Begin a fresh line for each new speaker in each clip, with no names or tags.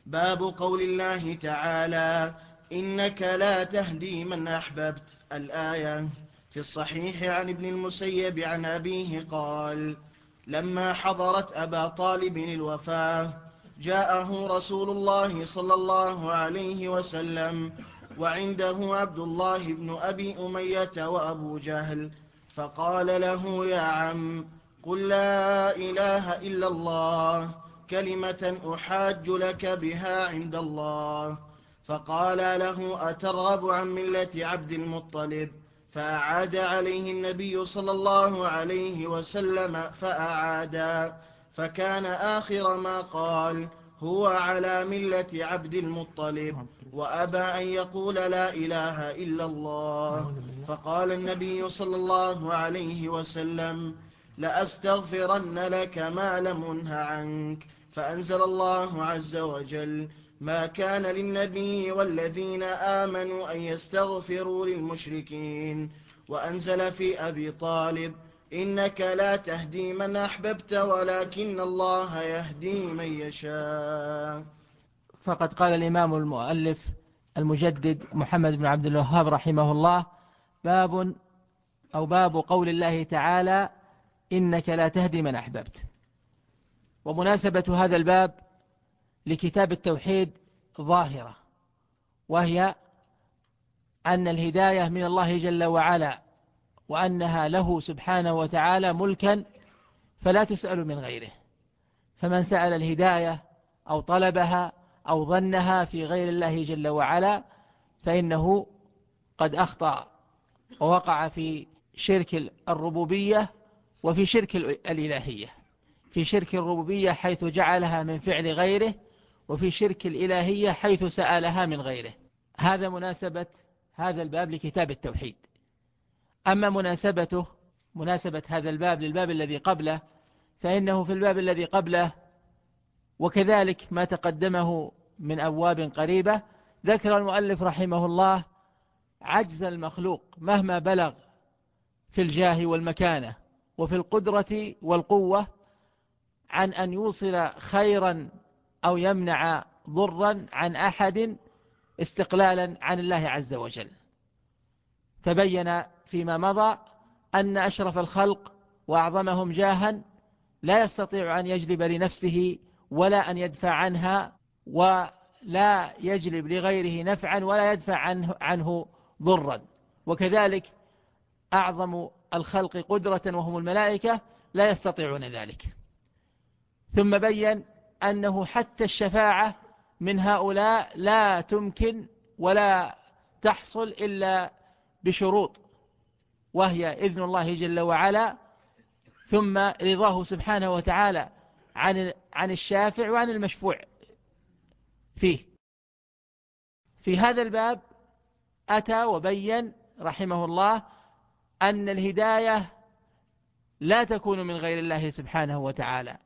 باب قول الله تعالى: إنك لا تهدي من أحببت. الآية. في الصحيح عن ابن المسيب عن أبيه قال: لما حضرت أبا طالب الوفاة جاءه رسول الله صلى الله عليه وسلم وعنده عبد الله بن أبي أمية وأبو جهل، فقال له: يا عم، قل لا إله إلا الله، كلمة أحاج لك بها عند الله. فقال له: أترغب عن ملة عبد المطلب؟ فأعاد عليه النبي صلى الله عليه وسلم فأعادا، فكان آخر ما قال: هو على ملة عبد المطلب، وأبى أن يقول لا إله إلا الله. فقال النبي صلى الله عليه وسلم: لأستغفرن لك ما لم أنه عنك. فأنزل الله عز وجل: ما كان للنبي والذين آمنوا أن يستغفروا للمشركين. وأنزل في أبي طالب: إنك لا تهدي من أحببت ولكن الله يهدي من يشاء.
فقد قال الإمام المؤلف المجدد محمد بن عبد الوهاب رحمه الله: باب قول الله تعالى: إنك لا تهدي من أحببت. ومناسبة هذا الباب لكتاب التوحيد ظاهرة، وهي أن الهداية من الله جل وعلا، وأنها له سبحانه وتعالى ملكا فلا تسأل من غيره. فمن سأل الهداية أو طلبها أو ظنها في غير الله جل وعلا فإنه قد أخطأ ووقع في شرك الربوبية وفي شرك الإلهية. في شرك الربوبية حيث جعلها من فعل غيره، وفي شرك الإلهية حيث سألها من غيره. هذا مناسبة هذا الباب لكتاب التوحيد. أما مناسبة هذا الباب للباب الذي قبله، فإنه في الباب الذي قبله وكذلك ما تقدمه من أبواب قريبة ذكر المؤلف رحمه الله عجز المخلوق مهما بلغ في الجاه والمكانة وفي القدرة والقوة عن أن يوصل خيرا أو يمنع ضرا عن أحد استقلالا عن الله عز وجل. فبين فيما مضى أن أشرف الخلق وأعظمهم جاها لا يستطيع أن يجلب لنفسه ولا أن يدفع عنها، ولا يجلب لغيره نفعا ولا يدفع عنه ضرا. وكذلك أعظم الخلق قدرة وهم الملائكة لا يستطيعون ذلك. ثم بين أنه حتى الشفاعة من هؤلاء لا تمكن ولا تحصل إلا بشروط، وهي إذن الله جل وعلا، ثم رضاه سبحانه وتعالى عن الشافع وعن المشفوع فيه. في هذا الباب أتى وبين رحمه الله أن الهداية لا تكون من غير الله سبحانه وتعالى،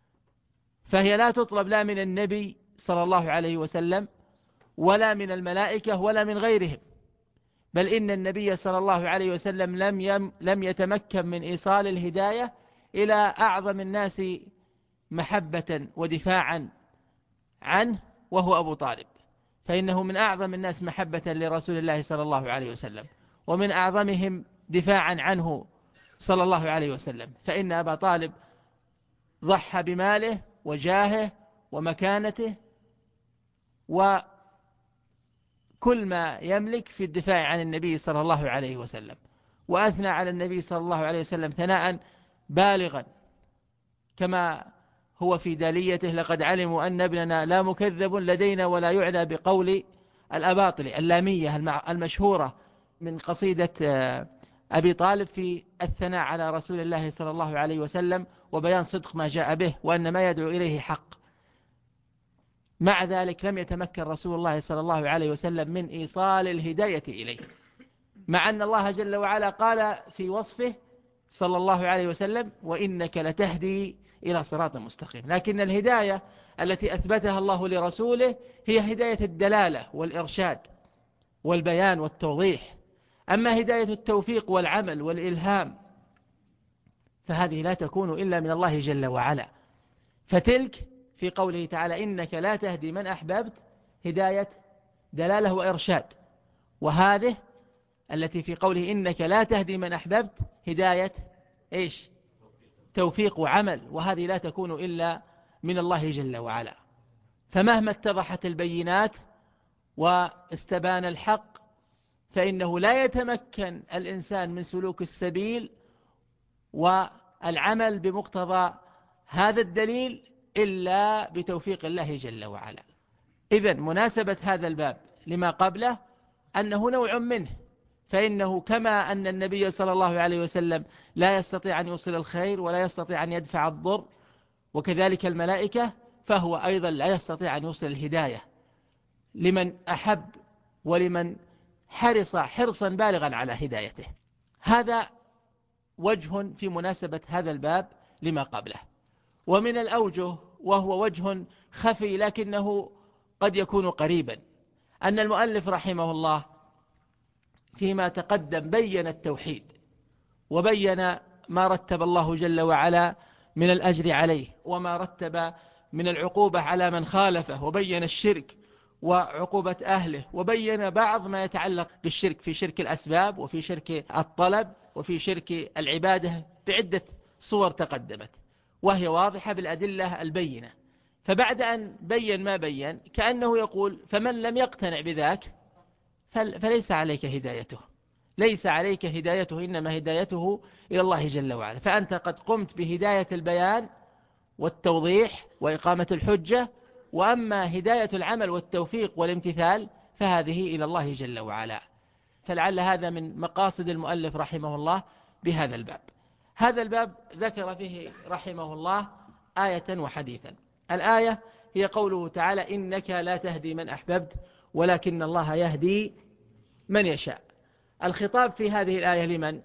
فهي لا تطلب لا من النبي صلى الله عليه وسلم ولا من الملائكة ولا من غيرهم، بل إن النبي صلى الله عليه وسلم لم يتمكن من إيصال الهداية إلى أعظم الناس محبة ودفاعا عنه، وهو أبو طالب، فإنه من أعظم الناس محبة لرسول الله صلى الله عليه وسلم، ومن أعظمهم دفاعا عنه صلى الله عليه وسلم. فإن أبا طالب ضحى بماله وجاهه ومكانته وكل ما يملك في الدفاع عن النبي صلى الله عليه وسلم، وأثنى على النبي صلى الله عليه وسلم ثناء بالغا، كما هو في داليته: لقد علموا أن ابننا لا مكذب لدينا ولا يعنى بقول الأباطل، اللامية المشهورة من قصيدة أبي طالب في الثناء على رسول الله صلى الله عليه وسلم وبيان صدق ما جاء به وأن ما يدعو إليه حق. مع ذلك لم يتمكن رسول الله صلى الله عليه وسلم من إيصال الهداية إليه، مع أن الله جل وعلا قال في وصفه صلى الله عليه وسلم: وإنك لتهدي إلى صراط مستقيم. لكن الهداية التي أثبتها الله لرسوله هي هداية الدلالة والإرشاد والبيان والتوضيح. أما هداية التوفيق والعمل والإلهام فهذه لا تكون إلا من الله جل وعلا، فتلك في قوله تعالى إنك لا تهدي من أحببت هداية دلالة وإرشاد، وهذه التي في قوله إنك لا تهدي من أحببت هداية إيش؟ توفيق وعمل، وهذه لا تكون إلا من الله جل وعلا. فمهما اتضحت البينات واستبان الحق فإنه لا يتمكن الإنسان من سلوك السبيل والعمل بمقتضى هذا الدليل إلا بتوفيق الله جل وعلا. إذن مناسبة هذا الباب لما قبله أنه نوع منه، فإنه كما أن النبي صلى الله عليه وسلم لا يستطيع أن يوصل الخير ولا يستطيع أن يدفع الضر، وكذلك الملائكة، فهو أيضا لا يستطيع أن يوصل الهداية لمن أحب ولمن حرص حرصا بالغا على هدايته. هذا وجه في مناسبة هذا الباب لما قبله. ومن الأوجه، وهو وجه خفي لكنه قد يكون قريبا، أن المؤلف رحمه الله فيما تقدم بين التوحيد وبين ما رتب الله جل وعلا من الأجر عليه وما رتب من العقوبة على من خالفه، وبين الشرك وعقوبة أهله، وبين بعض ما يتعلق بالشرك في شرك الأسباب وفي شرك الطلب وفي شرك العبادة بعدة صور تقدمت وهي واضحة بالأدلة البينة. فبعد أن بين ما بين كأنه يقول فمن لم يقتنع بذاك فليس عليك هدايته، ليس عليك هدايته، إنما هدايته إلى الله جل وعلا. فأنت قد قمت بهداية البيان والتوضيح وإقامة الحجة، وأما هداية العمل والتوفيق والامتثال فهذه إلى الله جل وعلا. فلعل هذا من مقاصد المؤلف رحمه الله بهذا الباب. هذا الباب ذكر فيه رحمه الله آية وحديثا. الآية هي قوله تعالى إنك لا تهدي من أحببت ولكن الله يهدي من يشاء. الخطاب في هذه الآية لمن؟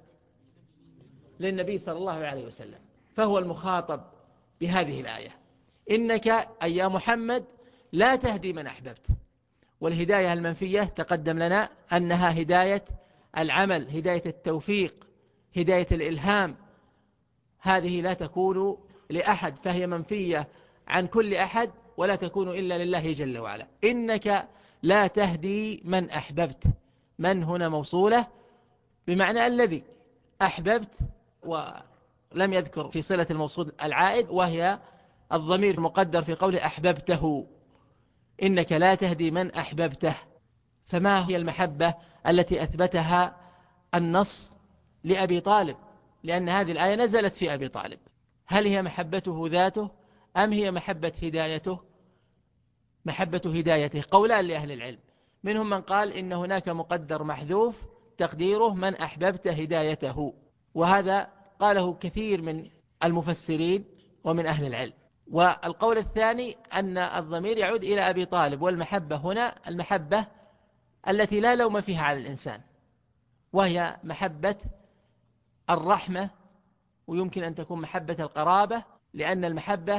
للنبي صلى الله عليه وسلم، فهو المخاطب بهذه الآية. إنك أي يا محمد لا تهدي من أحببت، والهداية المنفية تقدم لنا أنها هداية العمل، هداية التوفيق، هداية الإلهام، هذه لا تكون لأحد، فهي منفية عن كل أحد ولا تكون إلا لله جل وعلا. إنك لا تهدي من أحببت، من هنا موصولة بمعنى الذي أحببت، ولم يذكر في صلة الموصول العائد، وهي الضمير المقدر في قوله أحببته. إنك لا تهدي من أحببته. فما هي المحبة التي أثبتها النص لأبي طالب؟ لأن هذه الآية نزلت في أبي طالب. هل هي محبته ذاته أم هي محبة هدايته؟ محبة هدايته. قولان لأهل العلم، منهم من قال إن هناك مقدر محذوف تقديره من أحببت هدايته، وهذا قاله كثير من المفسرين ومن أهل العلم. والقول الثاني أن الضمير يعود إلى أبي طالب، والمحبة هنا المحبة التي لا لوم فيها على الإنسان، وهي محبة الرحمة، ويمكن أن تكون محبة القرابة، لأن المحبة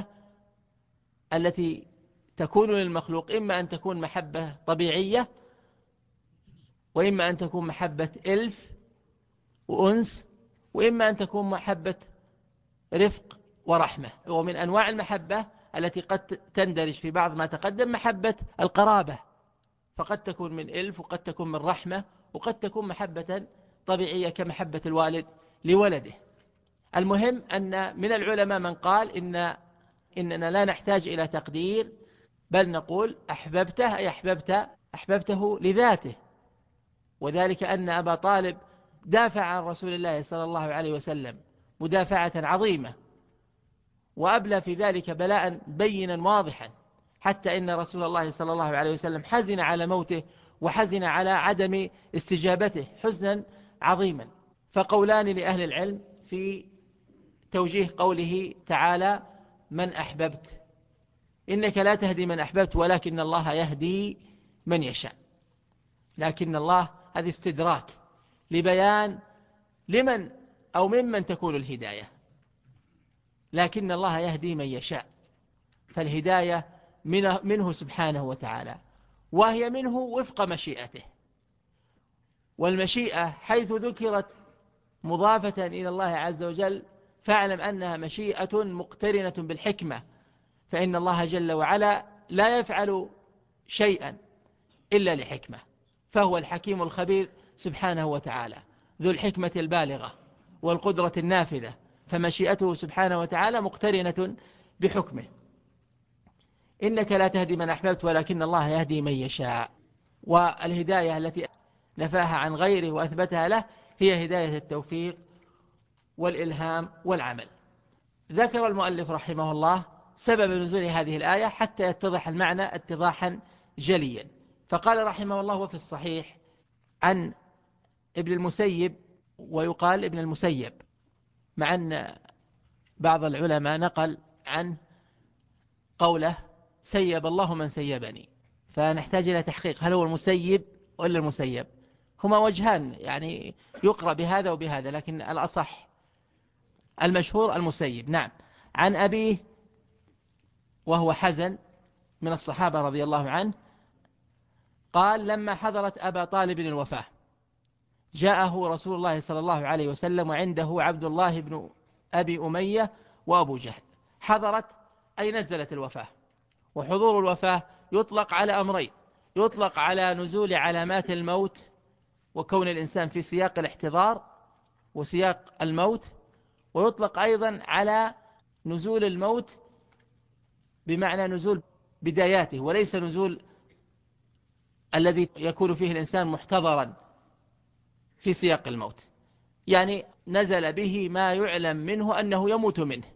التي تكون للمخلوق إما أن تكون محبة طبيعية، وإما أن تكون محبة إلف وأنس، وإما أن تكون محبة رفق ورحمة. ومن أنواع المحبة التي قد تندرج في بعض ما تقدم محبة القرابة، فقد تكون من إلف وقد تكون من رحمة وقد تكون محبة طبيعية كمحبة الوالد لولده. المهم أن من العلماء من قال إننا لا نحتاج إلى تقدير، بل نقول أحببته أي أحببته لذاته، وذلك أن أبا طالب دافع عن رسول الله صلى الله عليه وسلم مدافعة عظيمة، وأبلى في ذلك بلاء بينا واضحا، حتى إن رسول الله صلى الله عليه وسلم حزن على موته وحزن على عدم استجابته حزنا عظيما. فقولان لأهل العلم في توجيه قوله تعالى من أحببت، إنك لا تهدي من أحببت ولكن الله يهدي من يشاء. لكن الله هذا استدراك لبيان لمن أو ممن تكون الهداية، لكن الله يهدي من يشاء، فالهداية منه سبحانه وتعالى، وهي منه وفق مشيئته. والمشيئة حيث ذكرت مضافة إلى الله عز وجل فاعلم أنها مشيئة مقترنة بالحكمة، فإن الله جل وعلا لا يفعل شيئا إلا لحكمة، فهو الحكيم الخبير سبحانه وتعالى، ذو الحكمة البالغة والقدرة النافذة، فمشيئته سبحانه وتعالى مقترنة بحكمه. إنك لا تهدي من أحببت ولكن الله يهدي من يشاء. والهداية التي نفاها عن غيره وأثبتها له هي هداية التوفيق والإلهام والعمل. ذكر المؤلف رحمه الله سبب نزول هذه الآية حتى يتضح المعنى اتضاحا جليا، فقال رحمه الله: وفي الصحيح عن ابن المسيب، ويقال ابن المسيب، مع أن بعض العلماء نقل عن قوله: سيب الله من سيبني، فنحتاج إلى تحقيق هل هو المسيب ولا المسيب. هما وجهان، يعني يقرأ بهذا وبهذا، لكن الأصح المشهور المسيب. نعم. عن أبيه وهو حزن من الصحابة رضي الله عنه قال: لما حضرت أبا طالب الوفاة جاءه رسول الله صلى الله عليه وسلم وعنده عبد الله بن أبي أمية وأبو جهل. حضرت أي نزلت الوفاة، وحضور الوفاة يطلق على أمرين: يطلق على نزول علامات الموت وكون الإنسان في سياق الاحتضار وسياق الموت، ويطلق أيضا على نزول الموت بمعنى نزول بداياته، وليس نزول الذي يكون فيه الإنسان محتضرا في سياق الموت، يعني نزل به ما يعلم منه أنه يموت منه.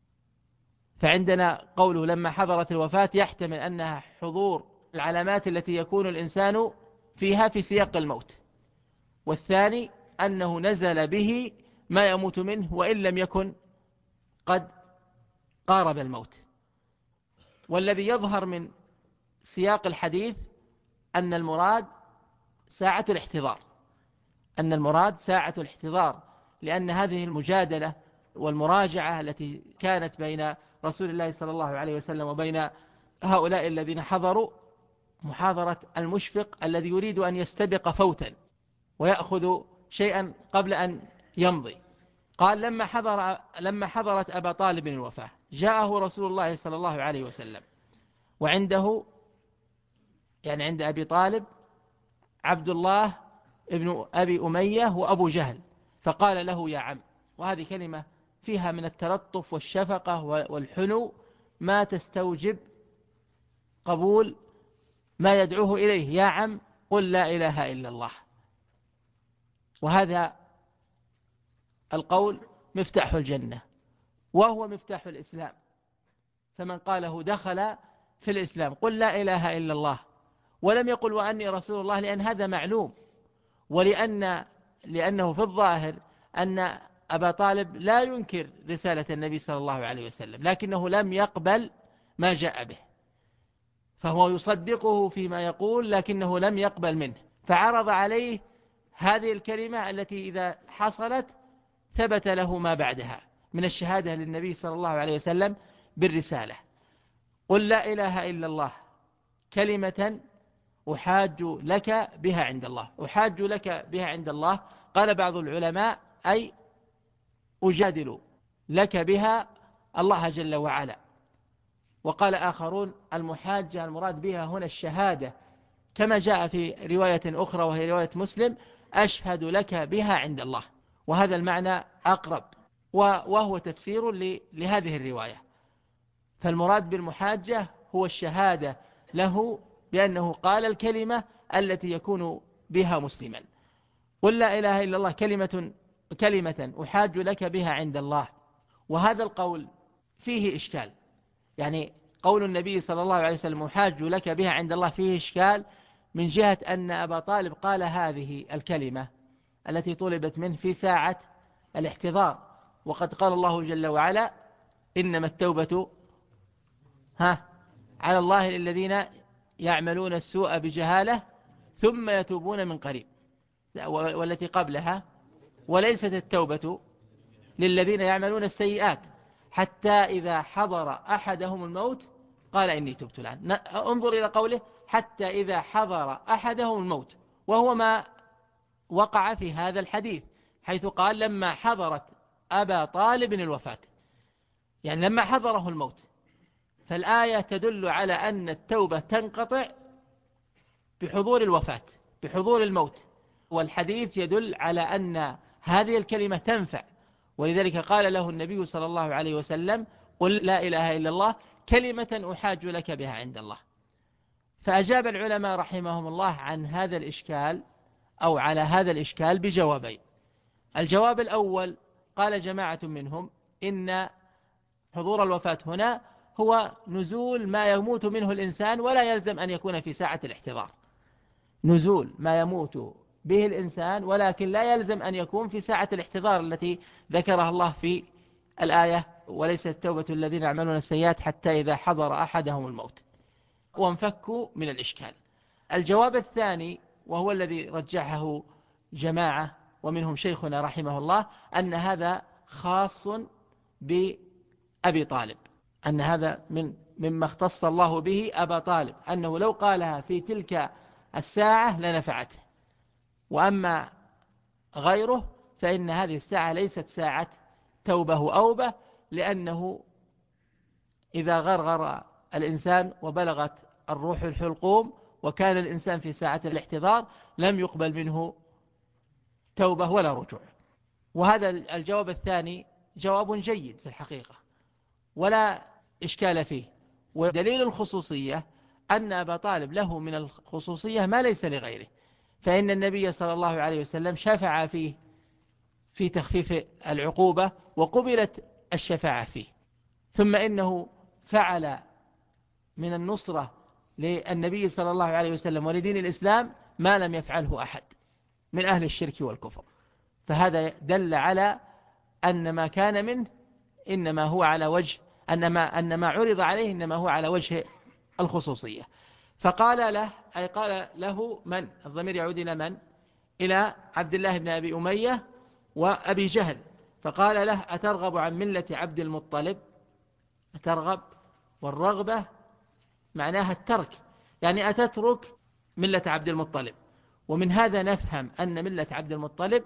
فعندنا قوله لما حضرت الوفاة يحتمل أنها حضور العلامات التي يكون الإنسان فيها في سياق الموت، والثاني أنه نزل به ما يموت منه وإن لم يكن قد قارب الموت. والذي يظهر من سياق الحديث أن المراد ساعة الاحتضار، أن المراد ساعة الاحتضار، لأن هذه المجادلة والمراجعة التي كانت بين رسول الله صلى الله عليه وسلم وبين هؤلاء الذين حضروا محاضرة المشفق الذي يريد أن يستبق فوتا ويأخذ شيئا قبل أن يمضي. قال: لما حضرت أبا طالب الوفاة جاءه رسول الله صلى الله عليه وسلم وعنده، يعني عند أبي طالب، عبد الله ابن أبي أمية وأبو جهل، فقال له: يا عم. وهذه كلمة فيها من التلطف والشفقة والحنو ما تستوجب قبول ما يدعوه إليه: يا عم قل لا إله إلا الله. وهذا القول مفتاح الجنة وهو مفتاح الإسلام، فمن قاله دخل في الإسلام. قل لا إله إلا الله، ولم يقل وأني رسول الله، لأن هذا معلوم، لأنه في الظاهر أن أبا طالب لا ينكر رسالة النبي صلى الله عليه وسلم، لكنه لم يقبل ما جاء به، فهو يصدقه فيما يقول لكنه لم يقبل منه، فعرض عليه هذه الكلمة التي إذا حصلت ثبت له ما بعدها من الشهادة للنبي صلى الله عليه وسلم بالرسالة. قل لا إله إلا الله كلمة أحاج لك بها عند الله. أحاج لك بها عند الله، قال بعض العلماء أي أجادل لك بها الله جل وعلا. وقال آخرون المحاجة المراد بها هنا الشهادة، كما جاء في رواية أخرى وهي رواية مسلم: أشهد لك بها عند الله. وهذا المعنى أقرب وهو تفسير لهذه الرواية. فالمراد بالمحاجة هو الشهادة له بأنه قال الكلمة التي يكون بها مسلما. قل لا إله إلا الله كلمة أحاج لك بها عند الله. وهذا القول فيه إشكال، يعني قول النبي صلى الله عليه وسلم أحاج لك بها عند الله فيه إشكال من جهة أن أبا طالب قال هذه الكلمة التي طلبت منه في ساعة الاحتضار، وقد قال الله جل وعلا: إنما التوبة على الله للذين يعملون السوء بجهالة ثم يتوبون من قريب. والتي قبلها: وليست التوبة للذين يعملون السيئات حتى إذا حضر أحدهم الموت قال إني تبت الآن. انظر إلى قوله: حتى إذا حضر أحدهم الموت، وهو ما وقع في هذا الحديث، حيث قال لما حضرت أبا طالب الوفاة، يعني لما حضره الموت. فالآية تدل على أن التوبة تنقطع بحضور الوفاة، بحضور الموت، والحديث يدل على أن هذه الكلمة تنفع، ولذلك قال له النبي صلى الله عليه وسلم: قل لا إله إلا الله كلمة أحاج لك بها عند الله. فأجاب العلماء رحمهم الله عن هذا الإشكال أو على هذا الإشكال بجوابين. الجواب الأول قال جماعة منهم إن حضور الوفاة هنا هو نزول ما يموت منه الإنسان ولا يلزم أن يكون في ساعة الاحتضار، نزول ما يموت به الإنسان ولكن لا يلزم أن يكون في ساعة الاحتضار التي ذكرها الله في الآية: وليست التوبة الذين يعملون السيئات حتى إذا حضر أحدهم الموت، وانفكوا من الإشكال. الجواب الثاني وهو الذي رجحه جماعة ومنهم شيخنا رحمه الله أن هذا خاص بأبي طالب، أن هذا مما اختص الله به أبا طالب، أنه لو قالها في تلك الساعة لنفعته، وأما غيره فإن هذه الساعة ليست ساعة توبة أوبة، لأنه إذا غرغر الإنسان وبلغت الروح الحلقوم وكان الإنسان في ساعة الاحتضار لم يقبل منه توبة ولا رجوع. وهذا الجواب الثاني جواب جيد في الحقيقة ولا إشكال فيه. ودليل الخصوصية أن أبا طالب له من الخصوصية ما ليس لغيره، فإن النبي صلى الله عليه وسلم شفع فيه في تخفيف العقوبة وقبلت الشفاعة فيه، ثم إنه فعل من النصرة للنبي صلى الله عليه وسلم ولدين الإسلام ما لم يفعله أحد من أهل الشرك والكفر. فهذا دل على أن ما كان منه إنما هو على وجه أن ما عرض عليه إنما هو على وجه الخصوصية. فقال له، أي قال له من؟ الضمير يعود إلى من؟ إلى عبد الله بن أبي أمية وأبي جهل. فقال له: أترغب عن ملة عبد المطلب؟ أترغب، والرغبة معناها الترك، يعني أتترك ملة عبد المطلب. ومن هذا نفهم أن ملة عبد المطلب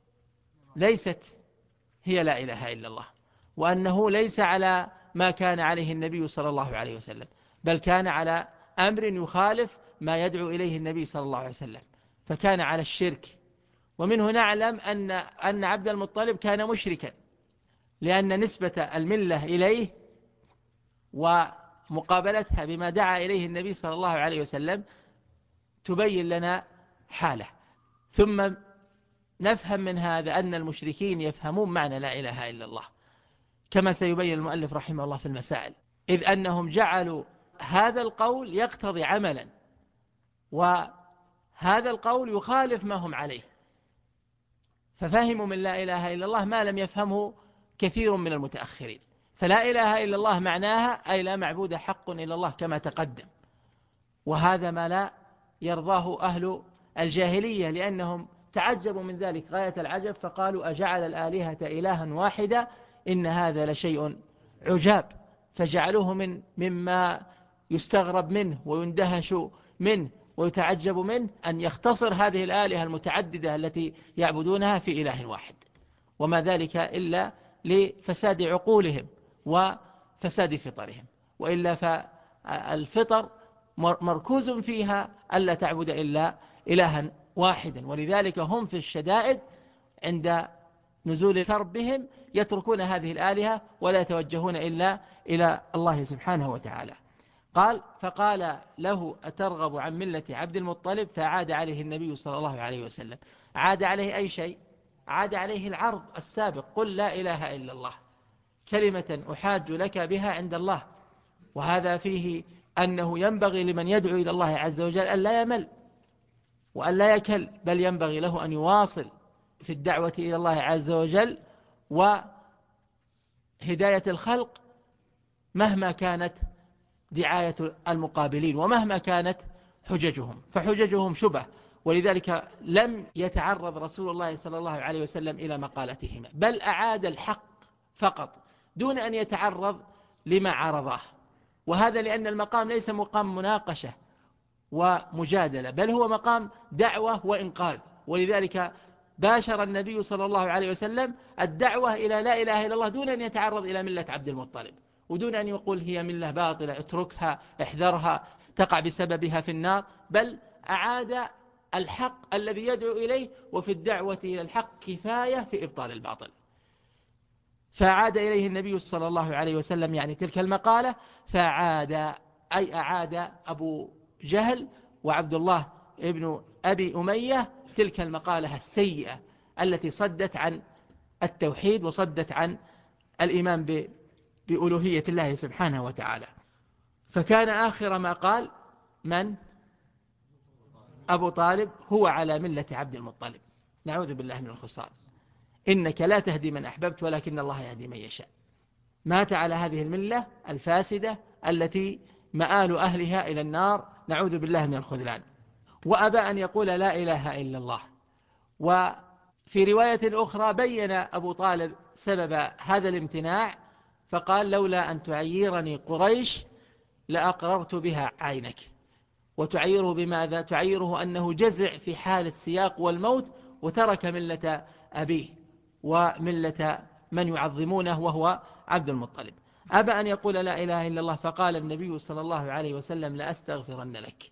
ليست هي لا إله إلا الله، وأنه ليس على ما كان عليه النبي صلى الله عليه وسلم، بل كان على أمر يخالف ما يدعو إليه النبي صلى الله عليه وسلم، فكان على الشرك. ومنه نعلم أن عبد المطلب كان مشركا، لأن نسبة الملة إليه ومقابلتها بما دعا إليه النبي صلى الله عليه وسلم تبين لنا حاله. ثم نفهم من هذا أن المشركين يفهمون معنى لا إله إلا الله، كما سيبين المؤلف رحمه الله في المسائل، إذ أنهم جعلوا هذا القول يقتضي عملا، وهذا القول يخالف ما هم عليه، ففهموا من لا إله إلا الله ما لم يفهمه كثير من المتأخرين. فلا إله إلا الله معناها أي لا معبود حق إلا الله كما تقدم، وهذا ما لا يرضاه أهل الجاهلية، لأنهم تعجبوا من ذلك غاية العجب، فقالوا: أجعل الآلهة إلها واحدة إن هذا لشيء عجاب. فجعلوه مما يستغرب منه ويندهش منه ويتعجب منه أن يختصر هذه الآلهة المتعددة التي يعبدونها في إله واحد، وما ذلك إلا لفساد عقولهم وفساد فطرهم، وإلا فالفطر مركوز فيها ألا تعبد إلا إلها واحدا. ولذلك هم في الشدائد عند نزول كربهم يتركون هذه الآلهة ولا يتوجهون إلا إلى الله سبحانه وتعالى. فقال له: أترغب عن ملة عبد المطلب؟ فعاد عليه النبي صلى الله عليه وسلم. عاد عليه أي شيء؟ عاد عليه العرض السابق: قل لا إله إلا الله كلمة أحاج لك بها عند الله. وهذا فيه أنه ينبغي لمن يدعو إلى الله عز وجل أن لا يمل وأن لا يكل، بل ينبغي له أن يواصل في الدعوة إلى الله عز وجل وهداية الخلق مهما كانت دعاية المقابلين ومهما كانت حججهم، فحججهم شبه. ولذلك لم يتعرض رسول الله صلى الله عليه وسلم إلى مقالتهما، بل أعاد الحق فقط دون أن يتعرض لما عرضاه. وهذا لأن المقام ليس مقام مناقشة ومجادلة، بل هو مقام دعوة وإنقاذ. ولذلك باشر النبي صلى الله عليه وسلم الدعوة إلى لا إله إلا الله دون أن يتعرض إلى ملة عبد المطلب، ودون أن يقول هي ملة باطلة اتركها احذرها تقع بسببها في النار، بل أعاد الحق الذي يدعو إليه، وفي الدعوة إلى الحق كفاية في إبطال الباطل. فعاد إليه النبي صلى الله عليه وسلم يعني تلك المقالة، فعاد أي أعاد أبو جهل وعبد الله ابن أبي أمية تلك المقالة السيئة التي صدت عن التوحيد وصدت عن الإيمان بألوهية الله سبحانه وتعالى. فكان آخر ما قال من؟ أبو طالب هو على ملة عبد المطلب. نعوذ بالله من الخسران. إنك لا تهدي من أحببت ولكن الله يهدي من يشاء. مات على هذه الملة الفاسدة التي مآل أهلها إلى النار، نعوذ بالله من الخذلان. وأبى أن يقول لا إله إلا الله. وفي رواية أخرى بين أبو طالب سبب هذا الامتناع فقال لولا أن تعيرني قريش لأقررت بها عينك. وتعيره بماذا؟ تعيره أنه جزع في حال السياق والموت وترك ملة أبيه وملة من يعظمونه وهو عبد المطلب. أبى أن يقول لا إله إلا الله، فقال النبي صلى الله عليه وسلم لأستغفرن لك.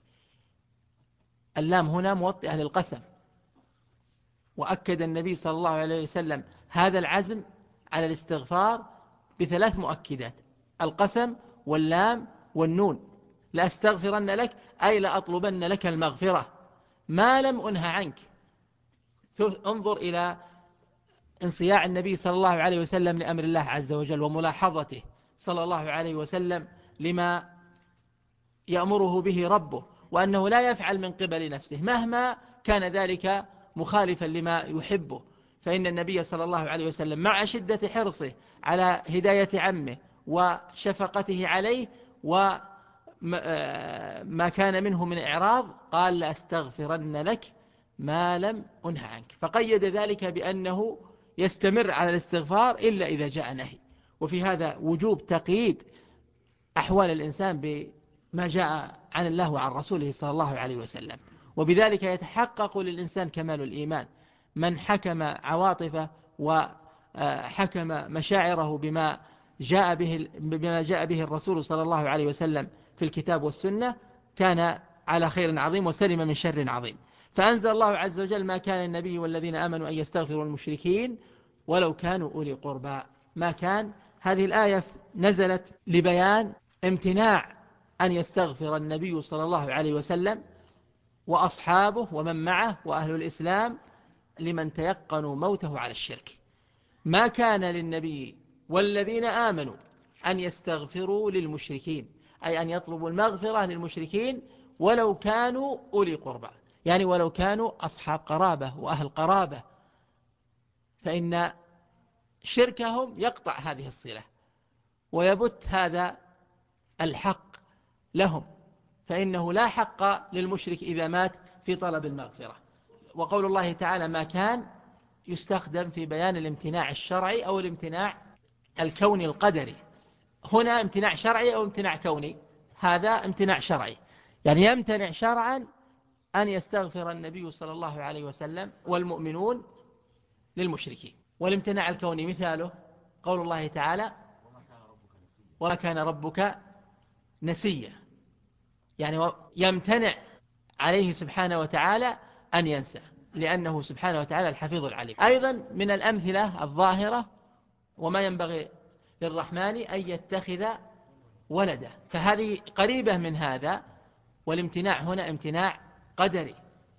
اللام هنا موطئة للقسم، وأكد النبي صلى الله عليه وسلم هذا العزم على الاستغفار بثلاث مؤكدات: القسم واللام والنون. لأستغفرن لك أي لأطلبن لك المغفرة ما لم أنه عنك. انظر إلى انصياع النبي صلى الله عليه وسلم لأمر الله عز وجل، وملاحظته صلى الله عليه وسلم لما يأمره به ربه، وأنه لا يفعل من قبل نفسه مهما كان ذلك مخالفا لما يحبه. فإن النبي صلى الله عليه وسلم مع شدة حرصه على هداية عمه وشفقته عليه وما كان منه من إعراض قال لأستغفرن لك ما لم أنه عنك، فقيد ذلك بأنه يستمر على الاستغفار إلا إذا جاء نهي. وفي هذا وجوب تقييد أحوال الإنسان بما جاء عن الله وعن رسوله صلى الله عليه وسلم، وبذلك يتحقق للإنسان كمال الإيمان. من حكم عواطفه وحكم مشاعره بما جاء به الرسول صلى الله عليه وسلم في الكتاب والسنة كان على خير عظيم وسلم من شر عظيم. فأنزل الله عز وجل ما كان النبي والذين آمنوا أن يستغفروا المشركين ولو كانوا أولي قربى. ما كان، هذه الآية نزلت لبيان امتناع أن يستغفر النبي صلى الله عليه وسلم وأصحابه ومن معه وأهل الإسلام لمن تيقنوا موته على الشرك. ما كان للنبي والذين آمنوا أن يستغفروا للمشركين، أي أن يطلبوا المغفرة للمشركين ولو كانوا أولي قربى، يعني ولو كانوا أصحاب قرابة وأهل قرابة، فإن شركهم يقطع هذه الصلة ويبت هذا الحق لهم، فإنه لا حق للمشرك إذا مات في طلب المغفرة. وقول الله تعالى ما كان يستخدم في بيان الامتناع الشرعي أو الامتناع الكوني القدري. هنا امتناع شرعي أو امتناع كوني؟ هذا امتناع شرعي، يعني يمتنع شرعا أن يستغفر النبي صلى الله عليه وسلم والمؤمنون للمشركين. والامتناع الكوني مثاله قول الله تعالى وما كان ربك نسيا، يعني يمتنع عليه سبحانه وتعالى أن ينسى، لأنه سبحانه وتعالى الحفيظ العليم. أيضا من الأمثلة الظاهرة وما ينبغي للرحمن أن يتخذ ولدا، فهذه قريبة من هذا، والامتناع هنا امتناع قدري.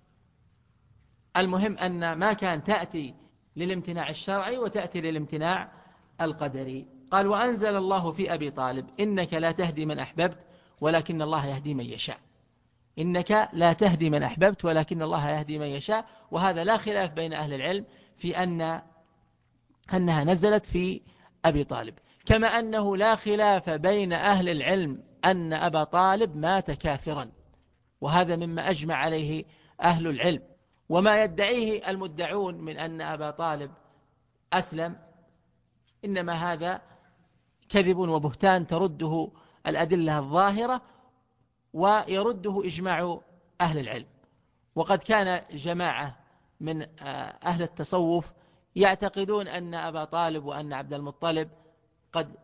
المهم أن ما كان تأتي للامتناع الشرعي وتأتي للامتناع القدري. قال وأنزل الله في أبي طالب إنك لا تهدي من أحببت ولكن الله يهدي من يشاء. إنك لا تهدي من أحببت ولكن الله يهدي من يشاء. وهذا لا خلاف بين أهل العلم في أنها نزلت في أبي طالب، كما أنه لا خلاف بين أهل العلم أن أبا طالب مات كافرا، وهذا مما أجمع عليه أهل العلم. وما يدعيه المدعون من أن أبا طالب أسلم إنما هذا كذب وبهتان ترده الأدلة الظاهرة ويرده إجماع أهل العلم. وقد كان جماعة من أهل التصوف يعتقدون أن أبا طالب وأن عبد المطلب قد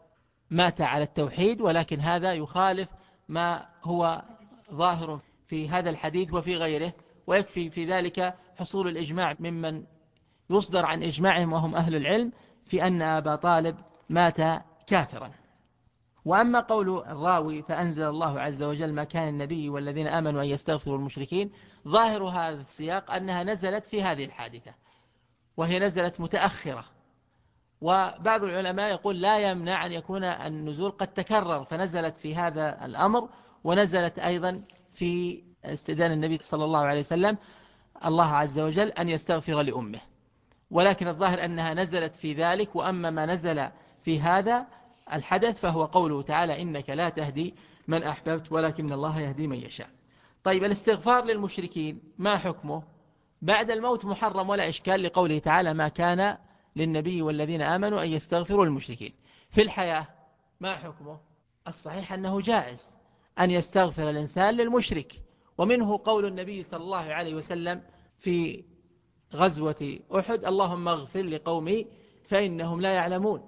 مات على التوحيد، ولكن هذا يخالف ما هو ظاهر في هذا الحديث وفي غيره، ويكفي في ذلك حصول الإجماع ممن يصدر عن إجماعهم وهم أهل العلم في أن أبا طالب مات كافرا. وأما قول الراوي فأنزل الله عز وجل ما كان النبي والذين آمنوا أن يستغفروا المشركين، ظاهر هذا السياق أنها نزلت في هذه الحادثة، وهي نزلت متأخرة. وبعض العلماء يقول لا يمنع أن يكون النزول قد تكرر، فنزلت في هذا الأمر ونزلت أيضا في استئذان النبي صلى الله عليه وسلم الله عز وجل أن يستغفر لأمه. ولكن الظاهر أنها نزلت في ذلك. وأما ما نزل في هذا الحدث فهو قوله تعالى إنك لا تهدي من أحببت ولكن الله يهدي من يشاء. طيب، الاستغفار للمشركين ما حكمه؟ بعد الموت محرم ولا إشكال، لقوله تعالى ما كان للنبي والذين آمنوا أن يستغفروا للمشركين. في الحياة ما حكمه؟ الصحيح أنه جائز أن يستغفر الإنسان للمشرك، ومنه قول النبي صلى الله عليه وسلم في غزوة أحد اللهم اغفر لقومي فإنهم لا يعلمون.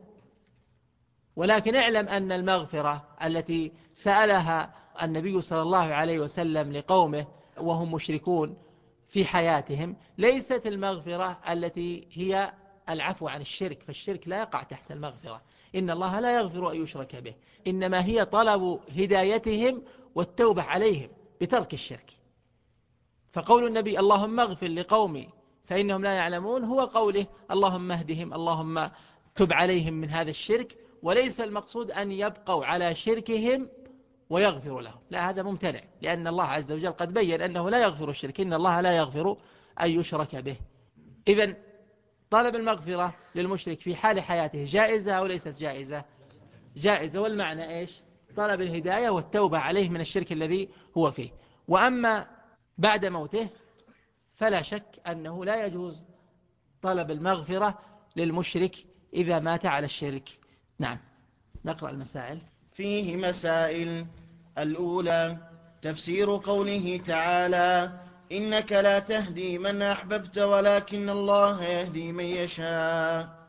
ولكن اعلم أن المغفرة التي سألها النبي صلى الله عليه وسلم لقومه وهم مشركون في حياتهم ليست المغفرة التي هي العفو عن الشرك، فالشرك لا يقع تحت المغفرة، إن الله لا يغفر أن يشرك به، إنما هي طلب هدايتهم والتوبة عليهم بترك الشرك. فقول النبي اللهم اغفر لقومي فإنهم لا يعلمون هو قوله اللهم اهدهم، اللهم تب عليهم من هذا الشرك، وليس المقصود أن يبقوا على شركهم ويغفر لهم، لا، هذا ممتنع، لأن الله عز وجل قد بيّن أنه لا يغفر الشرك، إن الله لا يغفر أن يشرك به. إذن طلب المغفرة للمشرك في حال حياته جائزة أو ليست جائزة؟ جائزة. والمعنى إيش؟ طلب الهداية والتوبة عليه من الشرك الذي هو فيه. وأما بعد موته فلا شك أنه لا يجوز طلب المغفرة للمشرك إذا مات على الشرك. نعم، نقرأ المسائل.
فيه مسائل. الأولى تفسير قوله تعالى إنك لا تهدي من أحببت ولكن الله يهدي من يشاء.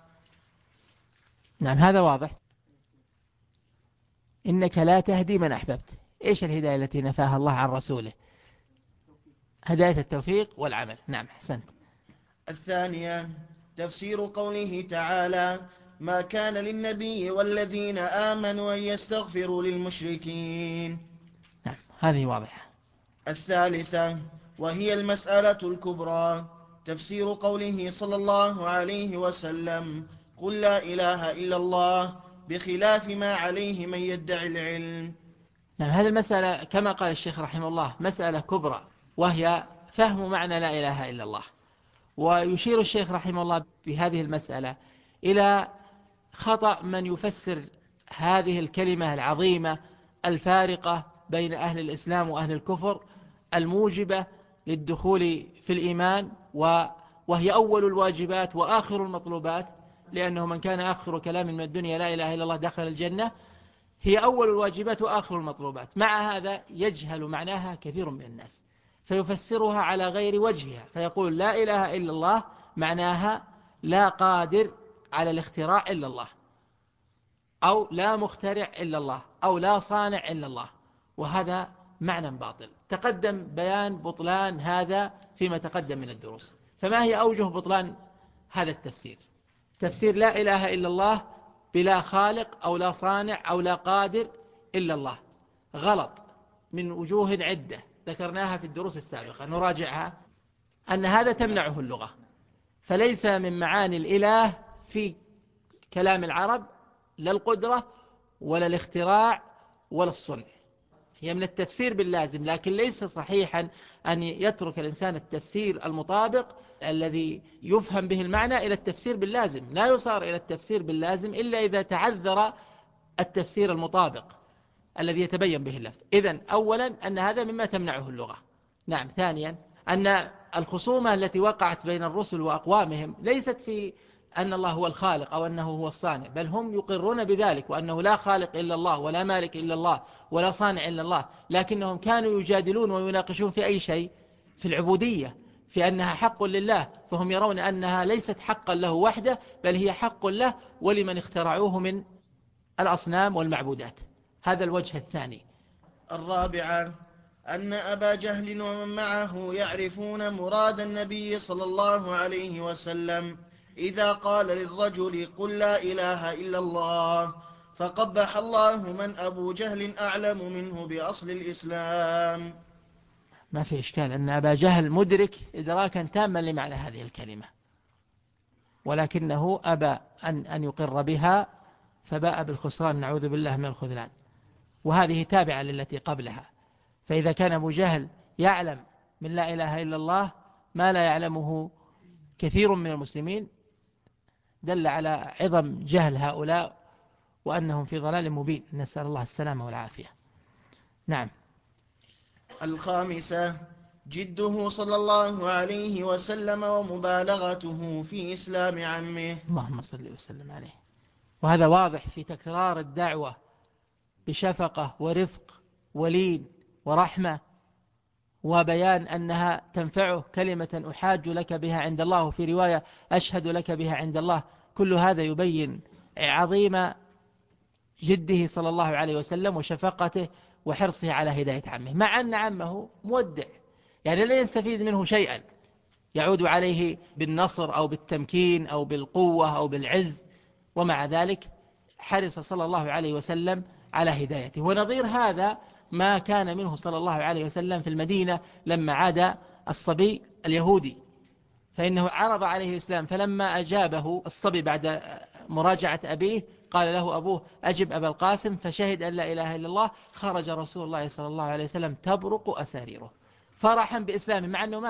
نعم، هذا واضح. إنك لا تهدي من أحببت، إيش الهداية التي نفاها الله عن رسوله؟ هداية التوفيق والعمل. نعم، حسنت.
الثانية تفسير قوله تعالى ما كان للنبي والذين آمنوا أن يستغفروا للمشركين.
نعم، هذه واضحة.
الثالثة وهي المسألة الكبرى تفسير قوله صلى الله عليه وسلم قل لا إله إلا الله بخلاف ما عليه من يدعي العلم.
نعم، هذه المسألة كما قال الشيخ رحمه الله مسألة كبرى، وهي فهم معنى لا إله إلا الله. ويشير الشيخ رحمه الله بهذه المسألة إلى خطأ من يفسر هذه الكلمة العظيمة الفارقة بين أهل الإسلام وأهل الكفر الموجبة للدخول في الإيمان، وهي أول الواجبات وآخر المطلوبات، لأنه من كان آخر كلام من الدنيا لا إله إلا الله دخل الجنة، هي أول الواجبات وآخر المطلوبات. مع هذا يجهل معناها كثير من الناس فيفسرها على غير وجهها، فيقول لا إله إلا الله معناها لا قادر على الاختراع إلا الله، أو لا مخترع إلا الله، أو لا صانع إلا الله، وهذا معنى باطل. تقدم بيان بطلان هذا فيما تقدم من الدروس. فما هي أوجه بطلان هذا التفسير؟ تفسير لا إله إلا الله بلا خالق أو لا صانع أو لا قادر إلا الله غلط من وجوه عدة ذكرناها في الدروس السابقة، نراجعها. أن هذا تمنعه اللغة، فليس من معاني الإله في كلام العرب لا القدرة ولا الاختراع ولا الصنع، هي من التفسير باللازم، لكن ليس صحيحا أن يترك الإنسان التفسير المطابق الذي يفهم به المعنى إلى التفسير باللازم. لا يصار إلى التفسير باللازم إلا إذا تعذر التفسير المطابق الذي يتبين به اللفظ. إذن أولا أن هذا مما تمنعه اللغة. نعم. ثانيا أن الخصومة التي وقعت بين الرسل وأقوامهم ليست في أن الله هو الخالق أو أنه هو الصانع، بل هم يقرون بذلك وأنه لا خالق إلا الله ولا مالك إلا الله ولا صانع إلا الله، لكنهم كانوا يجادلون ويناقشون في أي شيء؟ في العبودية، في أنها حق لله، فهم يرون أنها ليست حقا له وحده بل هي حق له ولمن اخترعوه من الأصنام والمعبودات. هذا الوجه الثاني.
الرابعة أن أبا جهل ومن معه يعرفون مراد النبي صلى الله عليه وسلم إذا قال للرجل قل لا إله إلا الله، فقبح الله من أبو جهل أعلم منه بأصل الإسلام.
ما في إشكال أن أبا جهل مدرك إدراكا تاما لمعنى هذه الكلمة، ولكنه أبى أن يقر بها، فباء بالخسران، نعوذ بالله من الخذلان. وهذه تابعة للتي قبلها. فإذا كان أبو جهل يعلم من لا إله إلا الله ما لا يعلمه كثير من المسلمين، دل على عظم جهل هؤلاء وأنهم في ضلال مبين، نسأل الله السلامة والعافية. نعم.
الخامسة جده صلى الله عليه وسلم ومبالغته في إسلام عمه.
اللهم صل وسلم عليه. وهذا واضح في تكرار الدعوة بشفقة ورفق ولين ورحمة، وبيان أنها تنفعه كلمة أحاج لك بها عند الله، وفي رواية أشهد لك بها عند الله. كل هذا يبين عظيم جده صلى الله عليه وسلم وشفقته وحرصه على هداية عمه، مع أن عمه مودع، يعني لا يستفيد منه شيئا يعود عليه بالنصر أو بالتمكين أو بالقوة أو بالعز، ومع ذلك حرص صلى الله عليه وسلم على هدايته. ونظير هذا ما كان منه صلى الله عليه وسلم في المدينة لما عاد الصبي اليهودي، فإنه عرض عليه الإسلام، فلما أجابه الصبي بعد مراجعة أبيه قال له أبوه أجب أبا القاسم، فشهد أن لا إله إلا الله، خرج رسول الله صلى الله عليه وسلم تبرق أساريره فرحا بإسلامه، مع أنه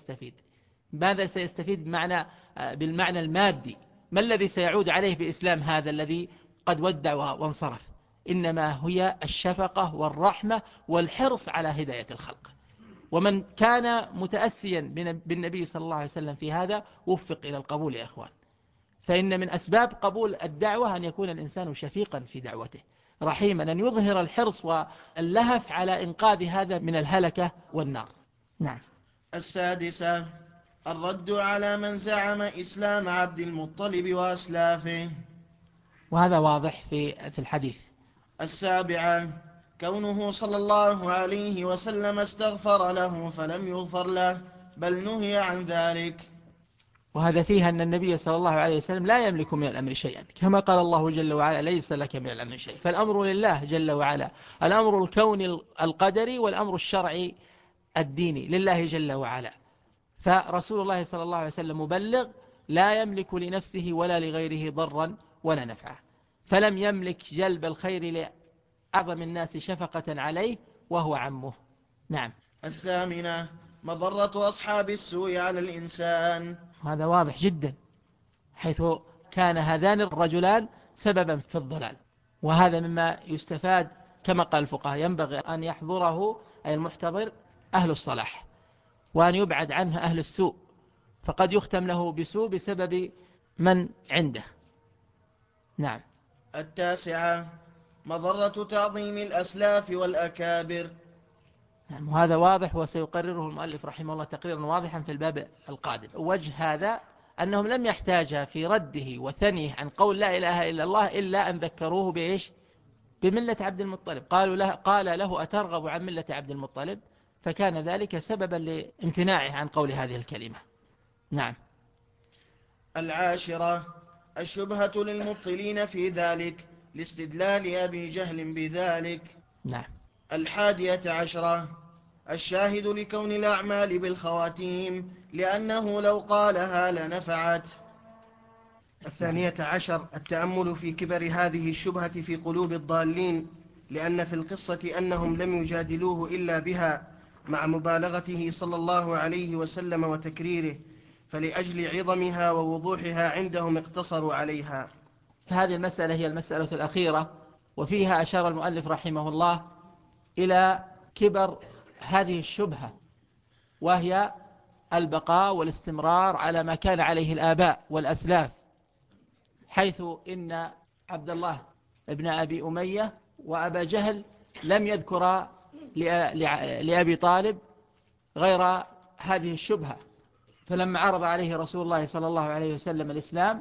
ماذا سيستفيد بالمعنى المادي؟ ما الذي سيعود عليه بإسلام هذا الذي قد ودع وانصرف؟ إنما هي الشفقة والرحمة والحرص على هداية الخلق. ومن كان متأسيا بالنبي صلى الله عليه وسلم في هذا وفق إلى القبول يا إخوان. فإن من أسباب قبول الدعوة أن يكون الإنسان شفيقا في دعوته، رحيما، أن يظهر الحرص واللهف على إنقاذ هذا من الهلكة والنار. نعم.
السادسة الرد على من زعم إسلام عبد المطلب وأسلافه،
وهذا واضح في الحديث.
السابعة كونه صلى الله عليه وسلم استغفر له فلم يغفر له، بل نهي عن ذلك.
وهذا فيها أن النبي صلى الله عليه وسلم لا يملك من الأمر شيئا، كما قال الله جل وعلا ليس لك من الأمر شيء، فالأمر لله جل وعلا، الأمر الكوني القدري والأمر الشرعي الديني لله جل وعلا. فرسول الله صلى الله عليه وسلم مبلغ لا يملك لنفسه ولا لغيره ضرا ولا نفعا، فلم يملك جلب الخير لأعظم الناس شفقة عليه وهو عمه. نعم.
الثامنة مضرة أصحاب السوء على الإنسان.
هذا واضح جدا، حيث كان هذان الرجلان سببا في الضلال، وهذا مما يستفاد كما قال الفقهاء ينبغي أن يحضره أي المحتضر أهل الصلاح، وأن يبعد عنه أهل السوء، فقد يختم له بسوء بسبب من عنده. نعم.
التاسعة مضرة تعظيم الأسلاف والأكابر.
نعم. وهذا واضح وسيقرره المؤلف رحمه الله تقريرا واضحا في الباب القادم. وجه هذا أنهم لم يحتاج في رده وثنيه عن قول لا إله إلا الله إلا أن ذكروه بإيش؟ بملة عبد المطلب. قال له أترغب عن ملة عبد المطلب، فكان ذلك سببا لامتناعه عن قول هذه الكلمة. نعم.
العاشرة الشبهة للمبطلين في ذلك لاستدلال أبي جهل بذلك.
نعم.
11 الشاهد لكون الأعمال بالخواتيم، لأنه لو قالها لنفعت. 12 التأمل في كبر هذه الشبهة في قلوب الضالين، لأن في القصة أنهم لم يجادلوه إلا بها مع مبالغته صلى الله عليه وسلم وتكريره، فلأجل عظمها ووضوحها عندهم اقتصروا عليها.
فهذه المسألة هي المسألة الأخيرة، وفيها أشار المؤلف رحمه الله إلى كبر هذه الشبهة، وهي البقاء والاستمرار على ما كان عليه الآباء والأسلاف، حيث إن عبد الله ابن أبي أمية وأبا جهل لم يذكر لأبي طالب غير هذه الشبهة، فلما عرض عليه رسول الله صلى الله عليه وسلم الإسلام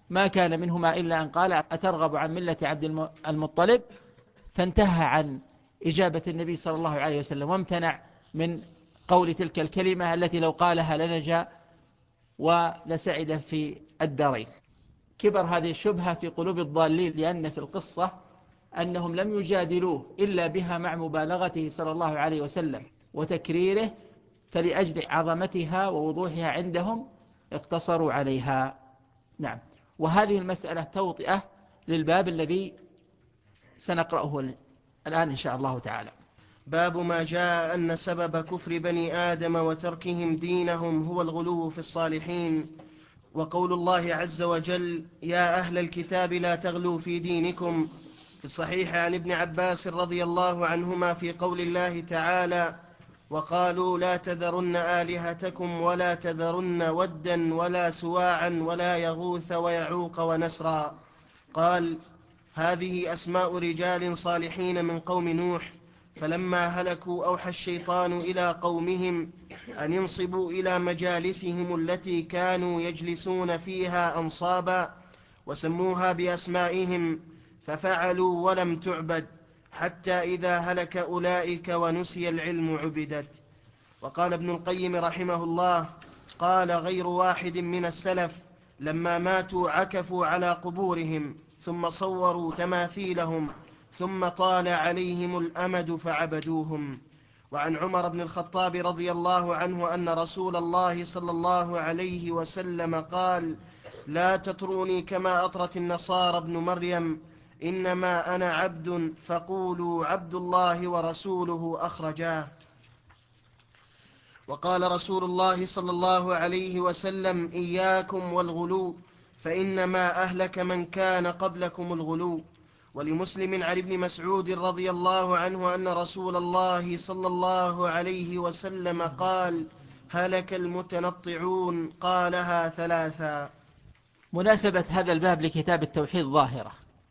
ما كان منهما إلا أن قال أترغب عن ملة عبد المطلب، فانتهى عن إجابة النبي صلى الله عليه وسلم، وامتنع من قول تلك الكلمة التي لو قالها لنجا ولسعد في الدارين. كبر هذه الشبهة في قلوب الضالين، لأن في القصة أنهم لم يجادلوه إلا بها مع مبالغته صلى الله عليه وسلم وتكريره، فلأجل عظمتها ووضوحها عندهم اقتصروا عليها. نعم. وهذه المسألة توطئة للباب الذي سنقرأه الآن إن شاء الله تعالى.
باب ما جاء أن سبب كفر بني آدم وتركهم دينهم هو الغلو في الصالحين. وقول الله عز وجل: يا أهل الكتاب لا تغلوا في دينكم. في الصحيح عن ابن عباس رضي الله عنهما في قول الله تعالى: وقالوا لا تذرن آلهتكم ولا تذرن ودا ولا سواعا ولا يغوث ويعوق ونسرا. قال: هذه أسماء رجال صالحين من قوم نوح، فلما هلكوا أوحى الشيطان إلى قومهم أن ينصبوا إلى مجالسهم التي كانوا يجلسون فيها أنصابا، وسموها بأسمائهم، ففعلوا ولم تعبد، حتى إذا هلك أولئك ونسي العلم عبدت. وقال ابن القيم رحمه الله: قال غير واحد من السلف لما ماتوا عكفوا على قبورهم، ثم صوروا تماثيلهم، ثم طال عليهم الأمد فعبدوهم. وعن عمر بن الخطاب رضي الله عنه أن رسول الله صلى الله عليه وسلم قال: لا تطروني كما أطرت النصارى ابن مريم، إنما أنا عبد فقولوا عبد الله ورسوله أخرجاه. وقال رسول الله صلى الله عليه وسلم: إياكم والغلو، فإنما أهلك من كان قبلكم الغلو. ولمسلم عن ابن مسعود رضي الله عنه أن رسول الله صلى الله عليه وسلم قال: هلك المتنطعون، قالها ثلاثا.
مناسبة هذا الباب لكتاب التوحيد ظاهرة،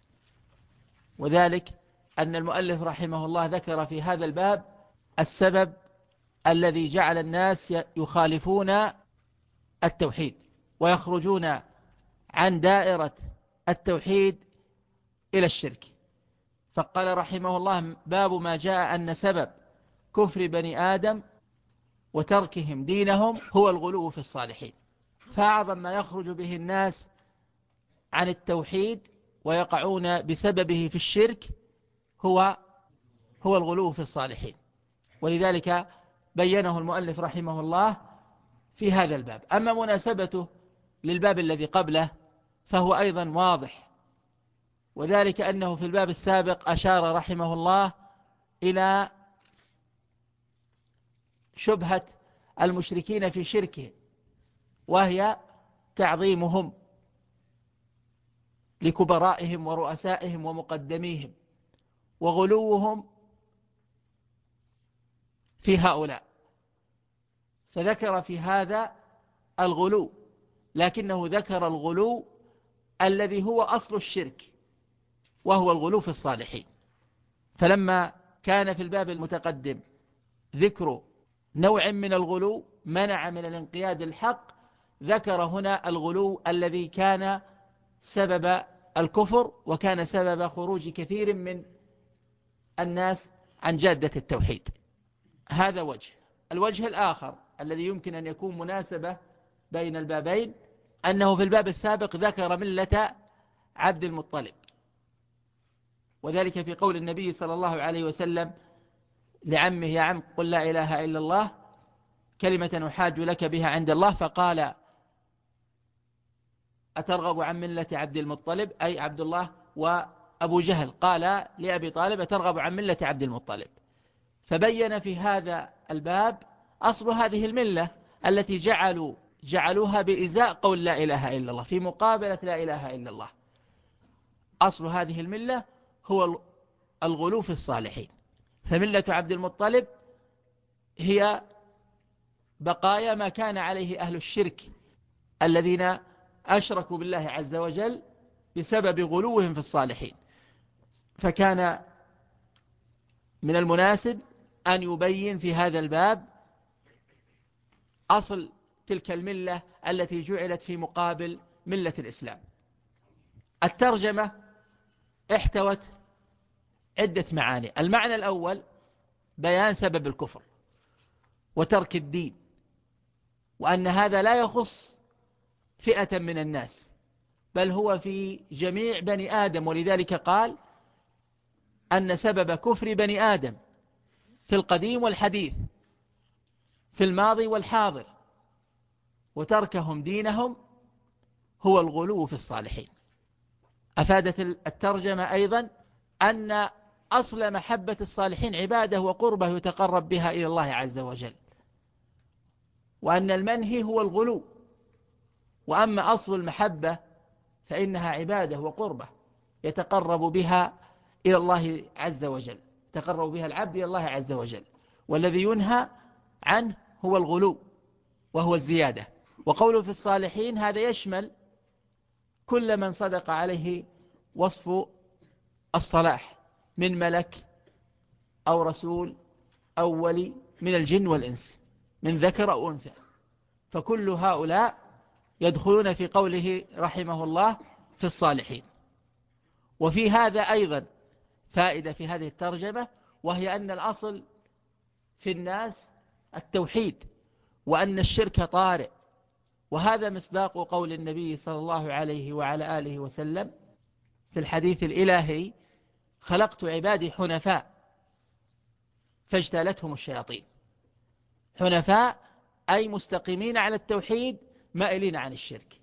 وذلك أن المؤلف رحمه الله ذكر في هذا الباب السبب الذي جعل الناس يخالفون التوحيد ويخرجون عن دائرة التوحيد إلى الشرك. فقال رحمه الله: باب ما جاء أن سبب كفر بني آدم وتركهم دينهم هو الغلو في الصالحين. فأعظم ما يخرج به الناس عن التوحيد ويقعون بسببه في الشرك هو الغلو في الصالحين، ولذلك بينه المؤلف رحمه الله في هذا الباب. أما مناسبته للباب الذي قبله فهو أيضا واضح، وذلك أنه في الباب السابق أشار رحمه الله إلى شبهة المشركين في شركه، وهي تعظيمهم لكبرائهم ورؤسائهم ومقدميهم، وغلوهم في هؤلاء، فذكر في هذا الغلو، لكنه ذكر الغلو الذي هو أصل الشرك، وهو الغلو في الصالحين. فلما كان في الباب المتقدم ذكر نوع من الغلو منع من الانقياد الحق، ذكر هنا الغلو الذي كان سبب الكفر وكان سبب خروج كثير من الناس عن جادة التوحيد. هذا وجه. الوجه الآخر الذي يمكن أن يكون مناسبة بين البابين أنه في الباب السابق ذكر ملة عبد المطلب، وذلك في قول النبي صلى الله عليه وسلم لعمه: يا عم قل لا إله إلا الله كلمة أحاج لك بها عند الله، فقال: أترغب عن ملة عبد المطلب، أي عبد الله. وأبو جهل قال لأبي طالب: أترغب عن ملة عبد المطلب. فبين في هذا الباب أصل هذه الملة التي جعلوها بإزاء قول لا إله إلا الله، في مقابلة لا إله إلا الله. أصل هذه الملة هو الغلو في الصالحين. فملة عبد المطلب هي بقايا ما كان عليه أهل الشرك الذين أشركوا بالله عز وجل بسبب غلوهم في الصالحين. فكان من المناسب أن يبين في هذا الباب أصل تلك الملة التي جعلت في مقابل ملة الإسلام. الترجمة احتوت عدة معاني. المعنى الأول بيان سبب الكفر وترك الدين، وأن هذا لا يخص فئة من الناس بل هو في جميع بني آدم، ولذلك قال أن سبب كفر بني آدم في القديم والحديث، في الماضي والحاضر، وتركهم دينهم هو الغلو في الصالحين. أفادت الترجمة أيضا أن أصل محبة الصالحين عبادة وقربة يتقرب بها إلى الله عز وجل، وأن المنهي هو الغلو، وأما أصل المحبة فإنها عبادة وقربة يتقرب بها إلى الله عز وجل، يتقرب بها العبد إلى الله عز وجل، والذي ينهى عنه هو الغلو وهو الزيادة. وقوله في الصالحين هذا يشمل كل من صدق عليه وصف الصلاح من ملك أو رسول أو ولي من الجن والإنس، من ذكر أو أنثى، فكل هؤلاء يدخلون في قوله رحمه الله في الصالحين. وفي هذا أيضا فائدة في هذه الترجمة، وهي أن الأصل في الناس التوحيد، وأن الشرك طارئ، وهذا مصداق قول النبي صلى الله عليه وعلى آله وسلم في الحديث الإلهي: خلقت عبادي حنفاء فاجتالتهم الشياطين. حنفاء أي مستقيمين على التوحيد مائلين عن الشرك،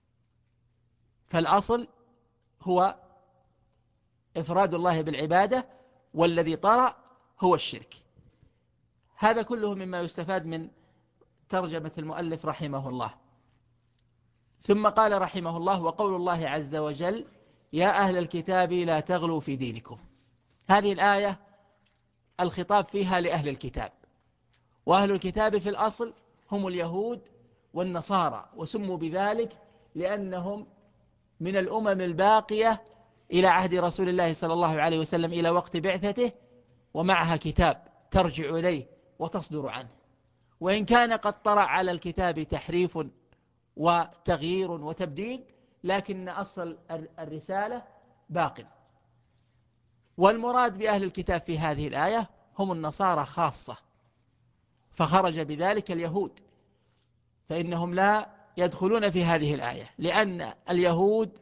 فالأصل هو إفراد الله بالعبادة، والذي طرأ هو الشرك. هذا كله مما يستفاد من ترجمة المؤلف رحمه الله. ثم قال رحمه الله: وقول الله عز وجل: يا أهل الكتاب لا تغلوا في دينكم. هذه الآية الخطاب فيها لأهل الكتاب، وأهل الكتاب في الأصل هم اليهود والنصارى، وسموا بذلك لأنهم من الأمم الباقية إلى عهد رسول الله صلى الله عليه وسلم إلى وقت بعثته، ومعها كتاب ترجع إليه وتصدر عنه، وإن كان قد طرأ على الكتاب تحريف وتغيير وتبديل، لكن أصل الرسالة باق. والمراد بأهل الكتاب في هذه الآية هم النصارى خاصة، فخرج بذلك اليهود، فإنهم لا يدخلون في هذه الآية، لأن اليهود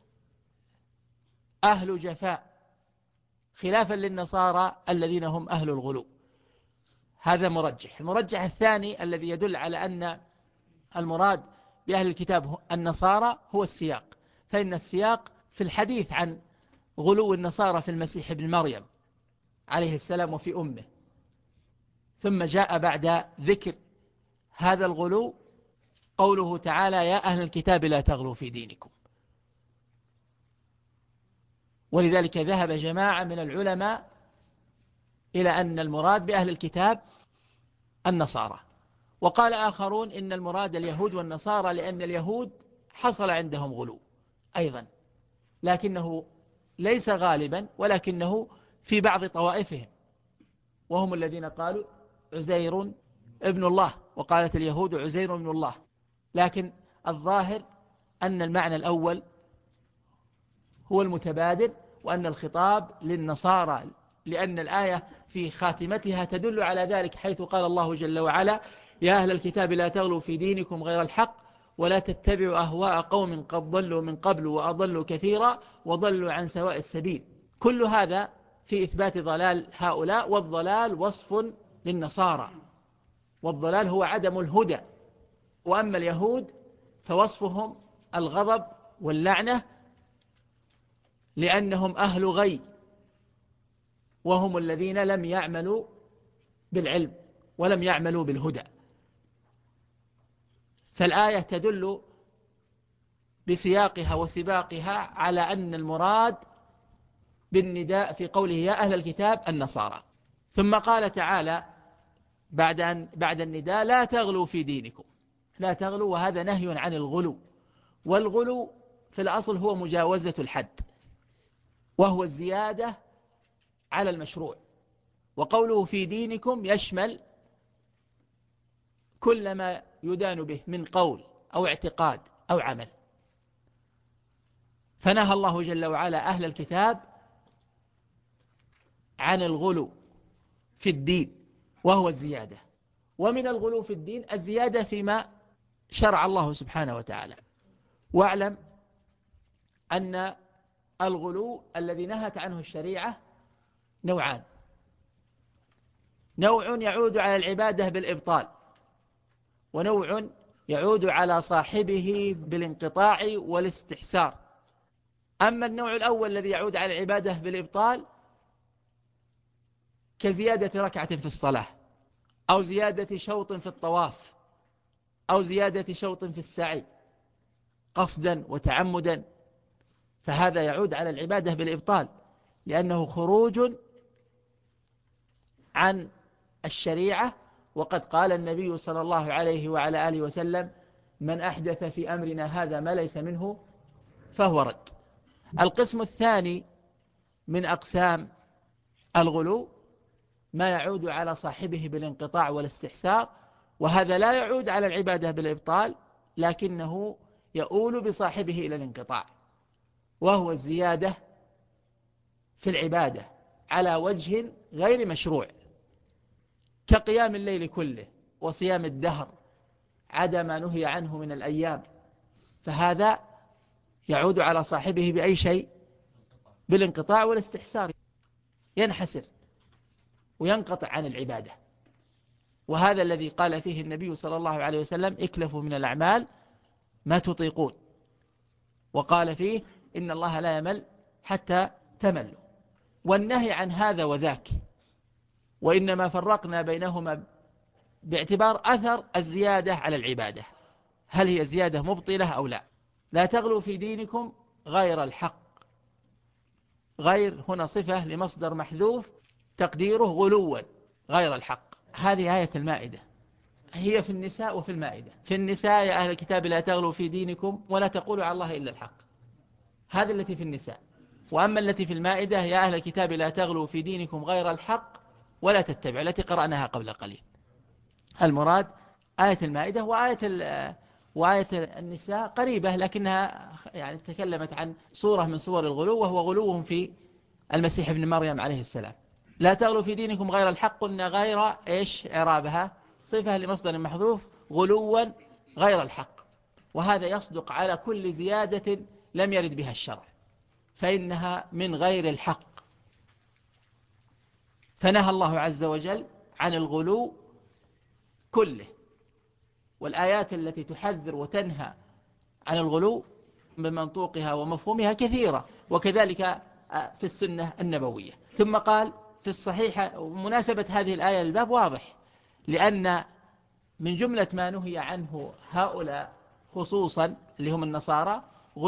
أهل جفاء، خلافا للنصارى الذين هم أهل الغلو. هذا مرجح. المرجح الثاني الذي يدل على أن المراد بأهل الكتاب النصارى هو السياق، فإن السياق في الحديث عن غلو النصارى في المسيح ابن مريم عليه السلام وفي أمه، ثم جاء بعد ذكر هذا الغلو قوله تعالى: يا أهل الكتاب لا تغلوا في دينكم. ولذلك ذهب جماعة من العلماء إلى أن المراد بأهل الكتاب النصارى، وقال آخرون إن المراد اليهود والنصارى، لأن اليهود حصل عندهم غلو أيضا، لكنه ليس غالبا، ولكنه في بعض طوائفهم، وهم الذين قالوا عزير ابن الله، وقالت اليهود عزير ابن الله. لكن الظاهر أن المعنى الأول هو المتبادر، وأن الخطاب للنصارى، لأن الآية في خاتمتها تدل على ذلك، حيث قال الله جل وعلا: يا أهل الكتاب لا تغلوا في دينكم غير الحق ولا تتبعوا أهواء قوم قد ضلوا من قبل وأضلوا كثيرا وضلوا عن سواء السبيل. كل هذا في إثبات ضلال هؤلاء، والضلال وصف للنصارى، والضلال هو عدم الهدى. وأما اليهود فوصفهم الغضب واللعنة، لأنهم أهل غي، وهم الذين لم يعملوا بالعلم ولم يعملوا بالهدى. فالآية تدل بسياقها وسباقها على أن المراد بالنداء في قوله يا أهل الكتاب النصارى. ثم قال تعالى بعد النداء: لا تغلوا في دينكم. لا تغلوا، وهذا نهي عن الغلو، والغلو في الأصل هو مجاوزة الحد، وهو الزيادة على المشروع. وقوله في دينكم يشمل كل ما يدان به من قول أو اعتقاد أو عمل. فنهى الله جل وعلا أهل الكتاب عن الغلو في الدين وهو الزيادة. ومن الغلو في الدين الزيادة فيما شرع الله سبحانه وتعالى. واعلم أن الغلو الذي نهت عنه الشريعة نوعان: نوع يعود على العبادة بالإبطال، ونوع يعود على صاحبه بالانقطاع والاستحسار. أما النوع الأول الذي يعود على العبادة بالإبطال كزيادة ركعة في الصلاة، أو زيادة شوط في الطواف، أو زيادة شوط في السعي قصدا وتعمدا، فهذا يعود على العبادة بالإبطال، لأنه خروج عن الشريعة. وقد قال النبي صلى الله عليه وعلى آله وسلم: من أحدث في أمرنا هذا ما ليس منه فهو رد. القسم الثاني من أقسام الغلو ما يعود على صاحبه بالانقطاع والاستحسار، وهذا لا يعود على العبادة بالإبطال، لكنه يؤول بصاحبه إلى الانقطاع، وهو الزيادة في العبادة على وجه غير مشروع، كقيام الليل كله وصيام الدهر عدا ما نهي عنه من الأيام، فهذا يعود على صاحبه بأي شيء؟ بالانقطاع والاستحسار، ينحسر وينقطع عن العبادة. وهذا الذي قال فيه النبي صلى الله عليه وسلم: اكلفوا من الأعمال ما تطيقون، وقال فيه: إن الله لا يمل حتى تملوا. والنهي عن هذا وذاك، وإنما فرقنا بينهما باعتبار أثر الزيادة على العبادة، هل هي زيادة مبطلة أو لا. لا تغلوا في دينكم غير الحق، غير هنا صفة لمصدر محذوف تقديره غلوا غير الحق. هذه آية المائدة، هي في النساء وفي المائدة. في النساء: يا أهل الكتاب لا تغلوا في دينكم ولا تقولوا على الله إلا الحق، هذه التي في النساء. وأما التي في المائدة: يا أهل الكتاب لا تغلوا في دينكم غير الحق ولا تتبعوا، التي قرأناها قبل قليل. المراد آية المائدة. وآية النساء قريبة، لكنها يعني تكلمت عن صورة من صور الغلو، وهو غلوهم في المسيح ابن مريم عليه السلام. لا تغلوا في دينكم غير الحق، قلنا غير إيش إعرابها؟ صفة لمصدر محذوف، غلوا غير الحق. وهذا يصدق على كل زيادة لم يرد بها الشرع، فإنها من غير الحق. فنهى الله عز وجل عن الغلو كله. والآيات التي تحذر وتنهى عن الغلو بمنطوقها ومفهومها كثيرة، وكذلك في السنة النبوية. ثم قال في الصحيح، ومناسبة هذه الآية للباب واضح، لأن من جملة ما نهي عنه هؤلاء خصوصا اللي هم النصارى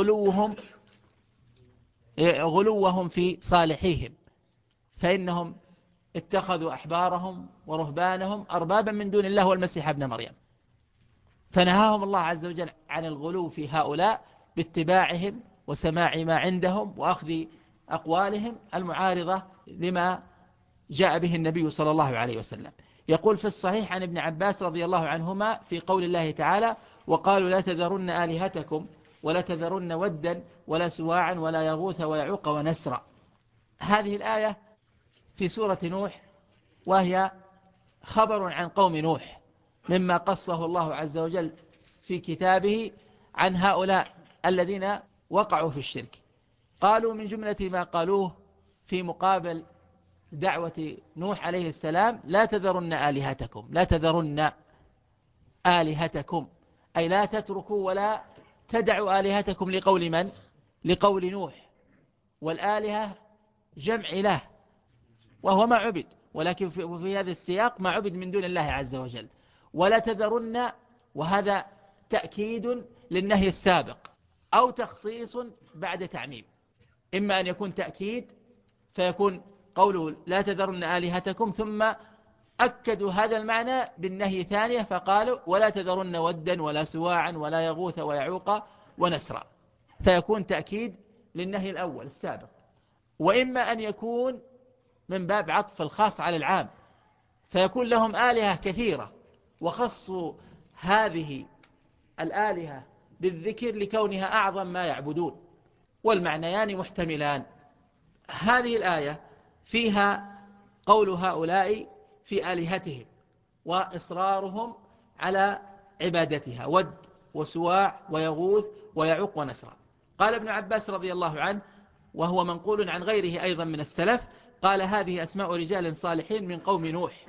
غلوهم في صالحيهم، فإنهم اتخذوا أحبارهم ورهبانهم أربابا من دون الله والمسيح ابن مريم، فنهاهم الله عز وجل عن الغلو في هؤلاء باتباعهم وسماع ما عندهم وأخذ أقوالهم المعارضة لما جاء به النبي صلى الله عليه وسلم. يقول في الصحيح عن ابن عباس رضي الله عنهما في قول الله تعالى: وقالوا لا تذرن آلهتكم ولا تذرن ودا ولا سواعا ولا يغوث ويعوق ونسرا. هذه الآية في سورة نوح، وهي خبر عن قوم نوح مما قصه الله عز وجل في كتابه عن هؤلاء الذين وقعوا في الشرك. قالوا من جملة ما قالوه في مقابل دعوة نوح عليه السلام: لا تذرن آلهتكم، لا تذرن آلهتكم، أي لا تتركوا ولا تدعوا آلهتكم. لقول من؟ لقول نوح. والآلهة جمع إله وهو ما عبد، ولكن في هذا السياق ما عبد من دون الله عز وجل. ولا تذرن، وهذا تأكيد للنهي السابق أو تخصيص بعد تعميم. إما أن يكون تأكيد فيكون قوله لا تذرن آلهتكم، ثم أكدوا هذا المعنى بالنهي ثانية فقالوا ولا تذرن ودا ولا سواعا ولا يغوث ويعوق ونسرا، فيكون تأكيد للنهي الأول السابق. وإما أن يكون من باب عطف الخاص على العام، فيكون لهم آلهة كثيرة وخصوا هذه الآلهة بالذكر لكونها أعظم ما يعبدون، والمعنيان محتملان. هذه الآية فيها قول هؤلاء في آلهتهم وإصرارهم على عبادتها، ود وسواع ويغوث ويعوق ونسرا. قال ابن عباس رضي الله عنه، وهو منقول عن غيره أيضا من السلف، قال هذه أسماء رجال صالحين من قوم نوح.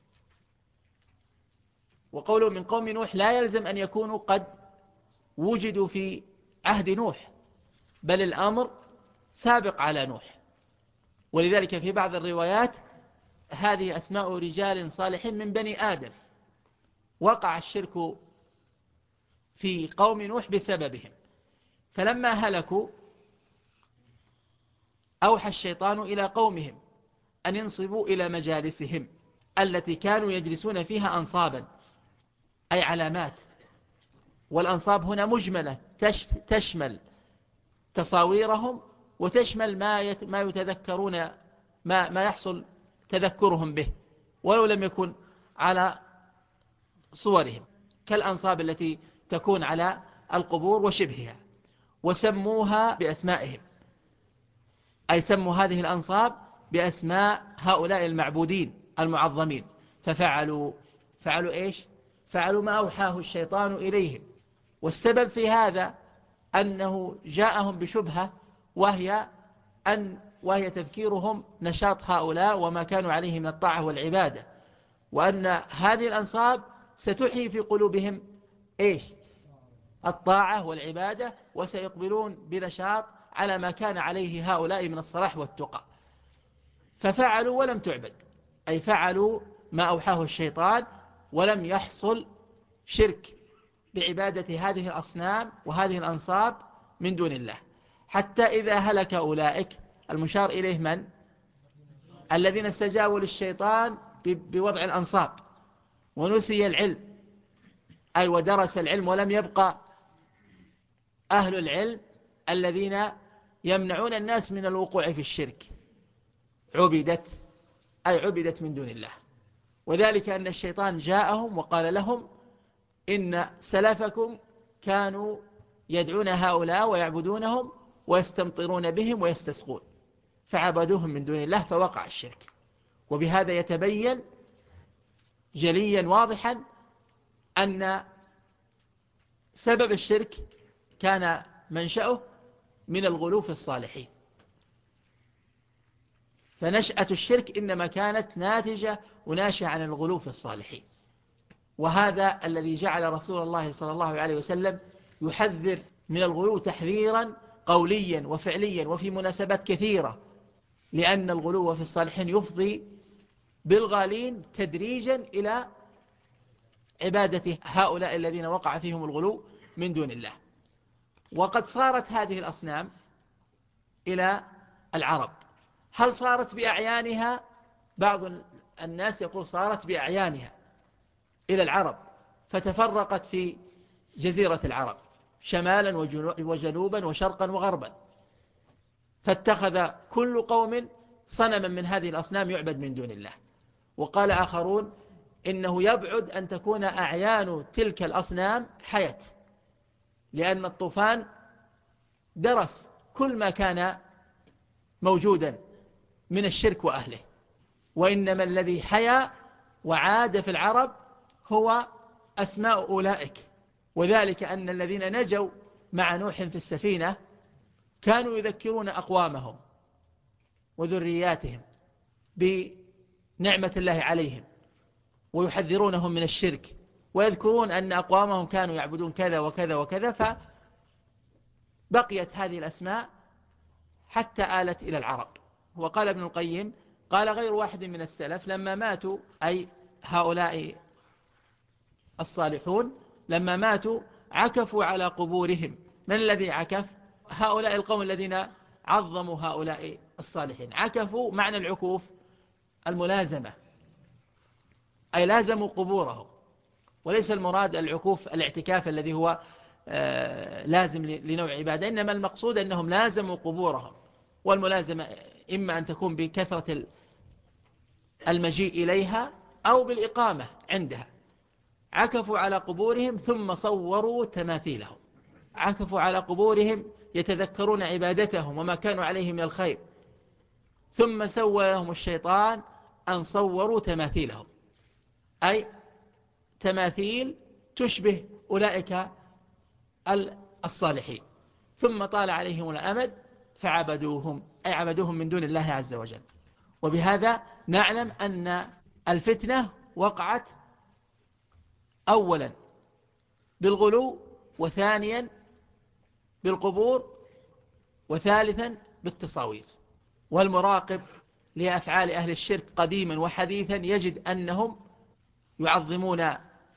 وقوله من قوم نوح لا يلزم أن يكونوا قد وجدوا في عهد نوح، بل الأمر سابق على نوح. ولذلك في بعض الروايات هذه أسماء رجال صالحين من بني آدم، وقع الشرك في قوم نوح بسببهم، فلما هلكوا أوحى الشيطان إلى قومهم أن ينصبوا إلى مجالسهم التي كانوا يجلسون فيها أنصابا، أي علامات. والأنصاب هنا مجملة تشمل تصاويرهم وتشمل ما يتذكرون ما يحصل تذكرهم به ولو لم يكن على صورهم، كالأنصاب التي تكون على القبور وشبهها. وسموها بأسمائهم، أي سموا هذه الأنصاب بأسماء هؤلاء المعبودين المعظمين. ففعلوا إيش؟ فعلوا ما أوحاه الشيطان إليهم. والسبب في هذا أنه جاءهم بشبهة، وهي تذكيرهم نشاط هؤلاء وما كانوا عليه من الطاعة والعبادة، وأن هذه الأنصاب ستحيي في قلوبهم إيش؟ الطاعة والعبادة، وسيقبلون بنشاط على ما كان عليه هؤلاء من الصلاح والتقى. ففعلوا ولم تعبد، أي فعلوا ما أوحاه الشيطان، ولم يحصل شرك بعبادة هذه الأصنام وهذه الأنصاب من دون الله. حتى إذا هلك أولئك، المشار إليه من؟ الذين استجابوا للشيطان بوضع الأنصاب، ونسي العلم، أي ودرس العلم ولم يبقى أهل العلم الذين يمنعون الناس من الوقوع في الشرك، عبدت من دون الله. وذلك أن الشيطان جاءهم وقال لهم إن سلفكم كانوا يدعون هؤلاء ويعبدونهم ويستمطرون بهم ويستسقون، فعبدوهم من دون الله فوقع الشرك. وبهذا يتبين جليا واضحا أن سبب الشرك كان منشأه من الغلو في الصالحين، فنشأة الشرك إنما كانت ناتجة وناشئة عن الغلو في الصالحين. وهذا الذي جعل رسول الله صلى الله عليه وسلم يحذر من الغلو تحذيرا قوليا وفعليا وفي مناسبات كثيرة، لأن الغلو في الصالحين يفضي بالغالين تدريجا إلى عبادة هؤلاء الذين وقع فيهم الغلو من دون الله. وقد صارت هذه الأصنام إلى العرب. هل صارت بأعيانها؟ بعض الناس يقول صارت بأعيانها إلى العرب، فتفرقت في جزيرة العرب شمالا وجنوبا وشرقا وغربا، فاتخذ كل قوم صنما من هذه الأصنام يعبد من دون الله. وقال آخرون إنه يبعد أن تكون أعيان تلك الأصنام حياة، لأن الطوفان درس كل ما كان موجودا من الشرك وأهله، وإنما الذي حيا وعاد في العرب هو أسماء أولئك. وذلك أن الذين نجوا مع نوح في السفينة كانوا يذكرون أقوامهم وذرياتهم بنعمة الله عليهم، ويحذرونهم من الشرك، ويذكرون أن أقوامهم كانوا يعبدون كذا وكذا وكذا، فبقيت هذه الأسماء حتى آلت إلى العرب. وقال ابن القيم قال غير واحد من السلف لما ماتوا، أي هؤلاء الصالحون لما ماتوا عكفوا على قبورهم. من الذي عكف؟ هؤلاء القوم الذين عظموا هؤلاء الصالحين. عكفوا، معنى العكوف الملازمة، أي لازموا قبورهم، وليس المراد العكوف الاعتكاف الذي هو لازم لنوع عبادة، إنما المقصود أنهم لازموا قبورهم. والملازمة إما أن تكون بكثرة المجيء إليها أو بالإقامة عندها. عكفوا على قبورهم ثم صوروا تماثيلهم، عكفوا على قبورهم يتذكرون عبادتهم وما كانوا عليه من الخير، ثم سوى لهم الشيطان أن صوروا تماثيلهم، أي تماثيل تشبه أولئك الصالحين، ثم طال عليهم الأمد فعبدوهم، أي عبدوهم من دون الله عز وجل. وبهذا نعلم أن الفتنة وقعت أولا بالغلو، وثانيا بالقبور، وثالثا بالتصاوير. والمراقب لأفعال أهل الشرك قديما وحديثا يجد أنهم يعظمون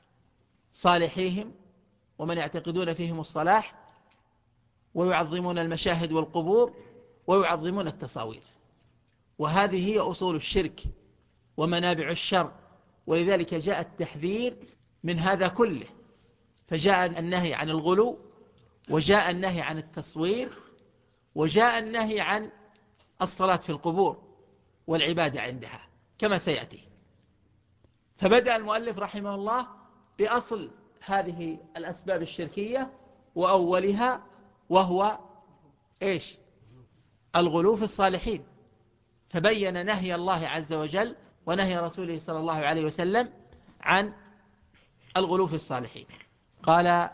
صالحيهم ومن يعتقدون فيهم الصلاح، ويعظمون المشاهد والقبور، ويعظمون التصاوير، وهذه هي أصول الشرك ومنابع الشر. ولذلك جاء التحذير من هذا كله، فجاء النهي عن الغلو، وجاء النهي عن التصوير، وجاء النهي عن الصلاة في القبور والعبادة عندها كما سيأتي. فبدأ المؤلف رحمه الله بأصل هذه الأسباب الشركية وأولها، وهو إيش؟ الغلو في الصالحين، فبين نهي الله عز وجل ونهي رسوله صلى الله عليه وسلم عن الغلو في الصالحين. قال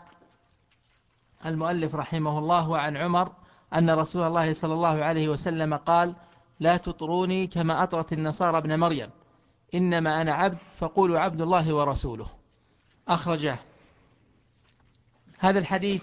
المؤلف رحمه الله: وعن عمر أن رسول الله صلى الله عليه وسلم قال: لا تطروني كما أطرت النصارى ابن مريم، إنما أنا عبد فقولوا عبد الله ورسوله. أخرجه. هذا الحديث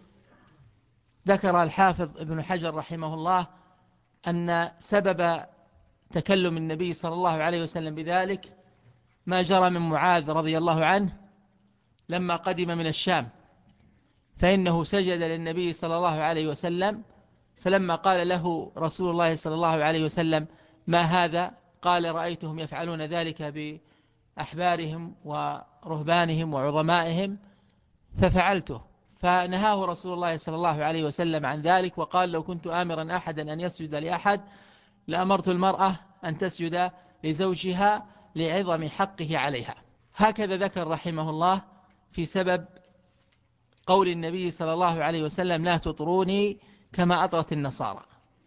ذكر الحافظ ابن حجر رحمه الله أن سبب تكلم النبي صلى الله عليه وسلم بذلك ما جرى من معاذ رضي الله عنه لما قدم من الشام، فإنه سجد للنبي صلى الله عليه وسلم، فلما قال له رسول الله صلى الله عليه وسلم: ما هذا؟ قال: رأيتهم يفعلون ذلك بأحبارهم ورهبانهم وعظمائهم ففعلته. فنهاه رسول الله صلى الله عليه وسلم عن ذلك، وقال: لو كنت آمرا أحدا أن يسجد لأحد لأمرت المرأة أن تسجد لزوجها لعظم حقه عليها. هكذا ذكر رحمه الله في سبب قول النبي صلى الله عليه وسلم: لا تطروني كما أطرت النصارى.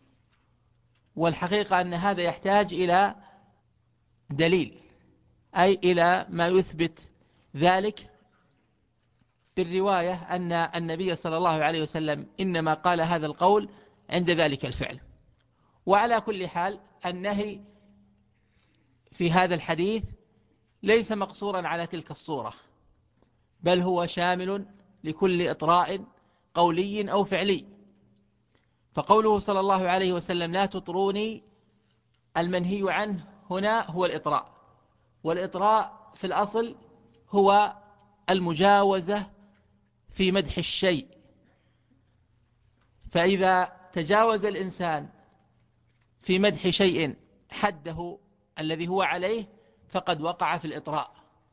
والحقيقة أن هذا يحتاج إلى دليل، أي إلى ما يثبت ذلك بالرواية أن النبي صلى الله عليه وسلم إنما قال هذا القول عند ذلك الفعل. وعلى كل حال النهي في هذا الحديث ليس مقصورا على تلك الصورة، بل هو شامل لكل إطراء قولي أو فعلي. فقوله صلى الله عليه وسلم: لا تطروني، المنهي عنه هنا هو الإطراء، والإطراء في الأصل هو المجاوزة في مدح الشيء، فإذا تجاوز الإنسان في مدح شيء حده الذي هو عليه فقد وقع في الإطراء.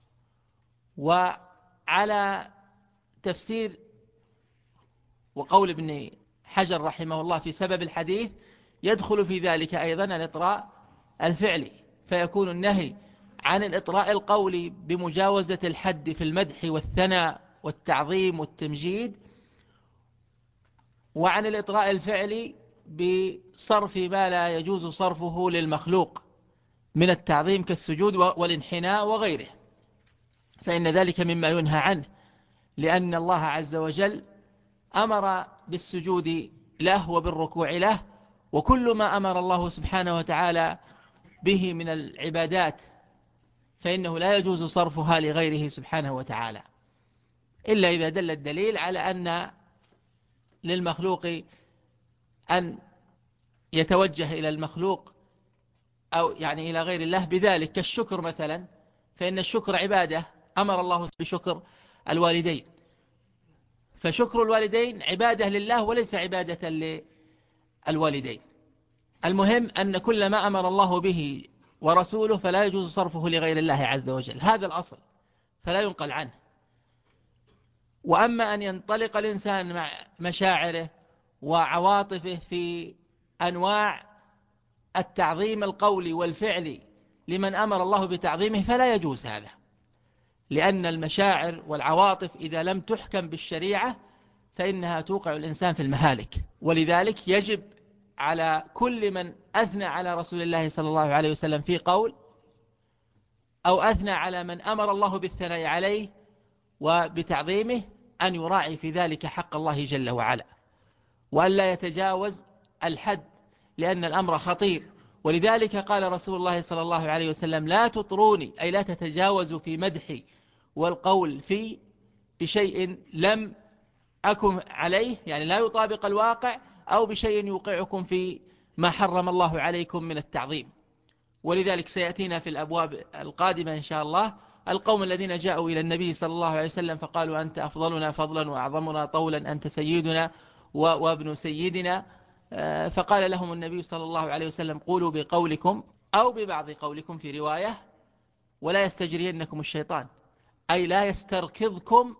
وعلى تفسير وقول ابن حجر رحمه الله في سبب الحديث يدخل في ذلك أيضا الإطراء الفعلي، فيكون النهي عن الإطراء القولي بمجاوزة الحد في المدح والثناء والتعظيم والتمجيد، وعن الإطراء الفعلي بصرف ما لا يجوز صرفه للمخلوق من التعظيم كالسجود والانحناء وغيره، فإن ذلك مما ينهى عنه، لأن الله عز وجل أمر بالسجود له وبالركوع له، وكل ما أمر الله سبحانه وتعالى به من العبادات فإنه لا يجوز صرفها لغيره سبحانه وتعالى، إلا إذا دل الدليل على أن للمخلوق أن يتوجه إلى المخلوق أو يعني إلى غير الله بذلك، كالشكر مثلا، فإن الشكر عبادة أمر الله بشكر الوالدين، فشكر الوالدين عبادة لله وليس عبادة للوالدين. المهم أن كل ما أمر الله به ورسوله فلا يجوز صرفه لغير الله عز وجل، هذا الأصل فلا ينقل عنه. وأما أن ينطلق الإنسان مع مشاعره وعواطفه في أنواع التعظيم القولي والفعلي لمن أمر الله بتعظيمه فلا يجوز هذا، لأن المشاعر والعواطف إذا لم تحكم بالشريعة فإنها توقع الإنسان في المهالك. ولذلك يجب على كل من أثنى على رسول الله صلى الله عليه وسلم في قول أو أثنى على من أمر الله بالثناء عليه وبتعظيمه أن يراعي في ذلك حق الله جل وعلا، وأن لا يتجاوز الحد، لأن الأمر خطير. ولذلك قال رسول الله صلى الله عليه وسلم: لا تطروني، أي لا تتجاوزوا في مدحي والقول في بشيء لم أكن عليه، يعني لا يطابق الواقع، أو بشيء يوقعكم في ما حرم الله عليكم من التعظيم. ولذلك سيأتينا في الأبواب القادمة إن شاء الله القوم الذين جاءوا إلى النبي صلى الله عليه وسلم فقالوا: أنت أفضلنا فضلا وأعظمنا طولا، أنت سيدنا وابن سيدنا. فقال لهم النبي صلى الله عليه وسلم: قولوا بقولكم أو ببعض قولكم في رواية، ولا يستجرينكم الشيطان، أي لا يستركضكم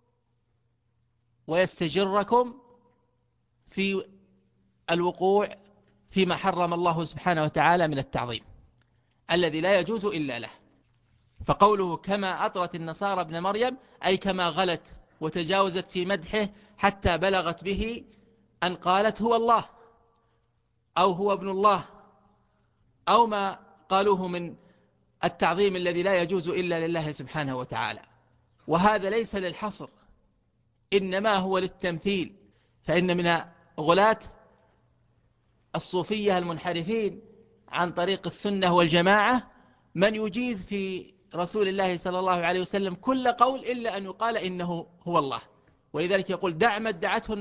ويستجركم في الوقوع فيما حرم الله سبحانه وتعالى من التعظيم الذي لا يجوز إلا له. فقوله: كما أطرت النصارى ابن مريم، أي كما غلت وتجاوزت في مدحه حتى بلغت به أن قالت هو الله أو هو ابن الله، أو ما قالوه من التعظيم الذي لا يجوز إلا لله سبحانه وتعالى. وهذا ليس للحصر، إنما هو للتمثيل. فإن من غلاة الصوفية المنحرفين عن طريق السنة والجماعة من يجيز في رسول الله صلى الله عليه وسلم كل قول إلا أن يقال إنه هو الله. ولذلك يقول: دع ما ادعته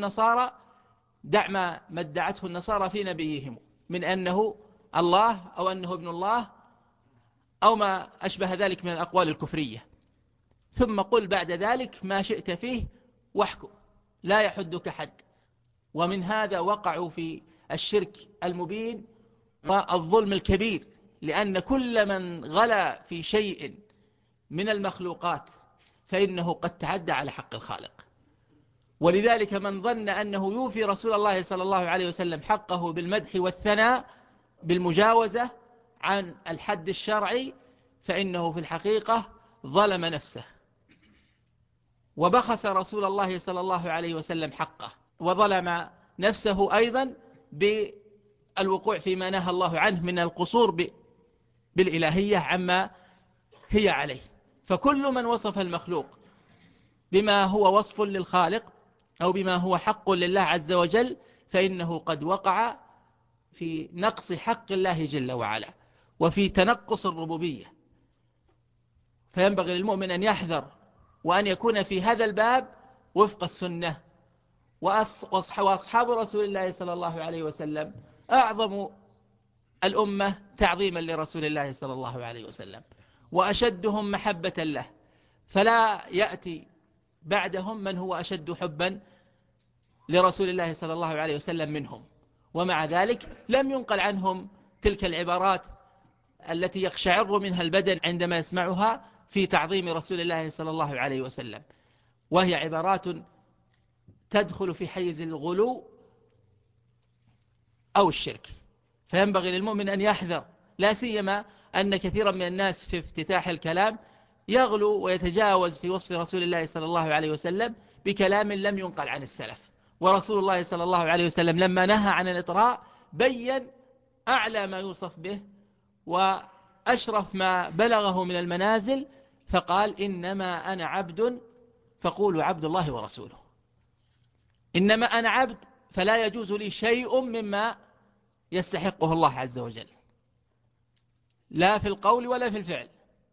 النصارى في نبيهم من أنه الله أو أنه ابن الله أو ما أشبه ذلك من الأقوال الكفرية، ثم قل بعد ذلك ما شئت فيه واحكم، لا يحدك حد. ومن هذا وقعوا في الشرك المبين والظلم الكبير، لأن كل من غلا في شيء من المخلوقات فإنه قد تعدى على حق الخالق. ولذلك من ظن أنه يوفي رسول الله صلى الله عليه وسلم حقه بالمدح والثناء بالمجاوزة عن الحد الشرعي فإنه في الحقيقة ظلم نفسه وبخس رسول الله صلى الله عليه وسلم حقه، وظلم نفسه أيضا بالوقوع فيما نهى الله عنه من القصور بالإلهية عما هي عليه. فكل من وصف المخلوق بما هو وصف للخالق أو بما هو حق لله عز وجل فإنه قد وقع في نقص حق الله جل وعلا وفي تنقص الربوبية. فينبغي للمؤمن أن يحذر وأن يكون في هذا الباب وفق السنة. وأصحاب رسول الله صلى الله عليه وسلم أعظم الأمة تعظيما لرسول الله صلى الله عليه وسلم وأشدهم محبة له، فلا يأتي بعدهم من هو أشد حبا لرسول الله صلى الله عليه وسلم منهم. ومع ذلك لم ينقل عنهم تلك العبارات التي يقشعر منها البدن عندما يسمعها في تعظيم رسول الله صلى الله عليه وسلم، وهي عبارات تدخل في حيز الغلو أو الشرك. فينبغي للمؤمن أن يحذر، لا سيما أن كثيرا من الناس في افتتاح الكلام يغلو ويتجاوز في وصف رسول الله صلى الله عليه وسلم بكلام لم ينقل عن السلف. ورسول الله صلى الله عليه وسلم لما نهى عن الإطراء بين أعلى ما يوصف به وأشرف ما بلغه من المنازل، فقال: إنما أنا عبد فقولوا عبد الله ورسوله. إنما أنا عبد، فلا يجوز لي شيء مما يستحقه الله عز وجل، لا في القول ولا في الفعل.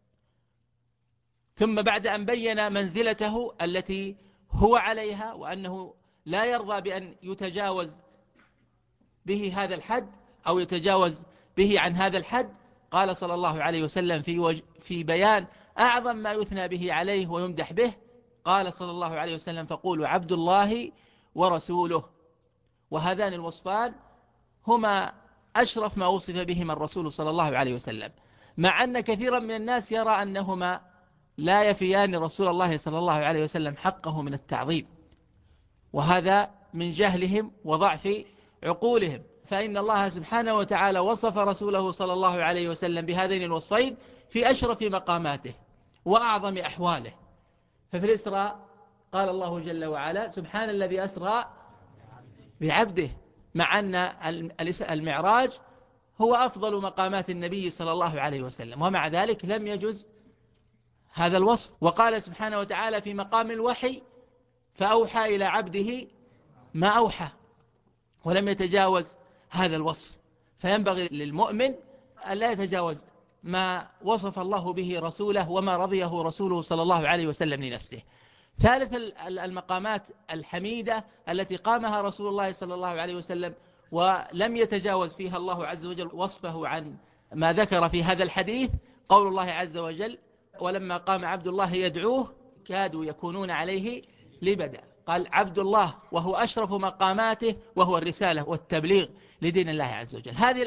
ثم بعد أن بين منزلته التي هو عليها وأنه لا يرضى بأن يتجاوز به هذا الحد أو يتجاوز به عن هذا الحد، قال صلى الله عليه وسلم في بيان أعظم ما يثنى به عليه ويمدح به، قال صلى الله عليه وسلم: فقولوا عبد الله ورسوله. وهذان الوصفان هما أشرف ما وصف بهما الرسول صلى الله عليه وسلم، مع أن كثيرا من الناس يرى أنهما لا يفيان رسول الله صلى الله عليه وسلم حقه من التعظيم، وهذا من جهلهم وضعف عقولهم. فإن الله سبحانه وتعالى وصف رسوله صلى الله عليه وسلم بهذين الوصفين في أشرف مقاماته وأعظم أحواله. ففي الإسراء قال الله جل وعلا سبحان الذي أسرى بعبده، مع أن المعراج هو أفضل مقامات النبي صلى الله عليه وسلم، ومع ذلك لم يجز هذا الوصف. وقال سبحانه وتعالى في مقام الوحي فأوحى إلى عبده ما أوحى، ولم يتجاوز هذا الوصف. فينبغي للمؤمن أن لا يتجاوز ما وصف الله به رسوله وما رضيه رسوله صلى الله عليه وسلم لنفسه. ثالث المقامات الحميدة التي قامها رسول الله صلى الله عليه وسلم ولم يتجاوز فيها الله عز وجل وصفه عن ما ذكر في هذا الحديث، قول الله عز وجل ولما قام عبد الله يدعوه كادوا يكونون عليه لبدا. قال عبد الله وهو أشرف مقاماته وهو الرسالة والتبليغ لدين الله عز وجل. هذه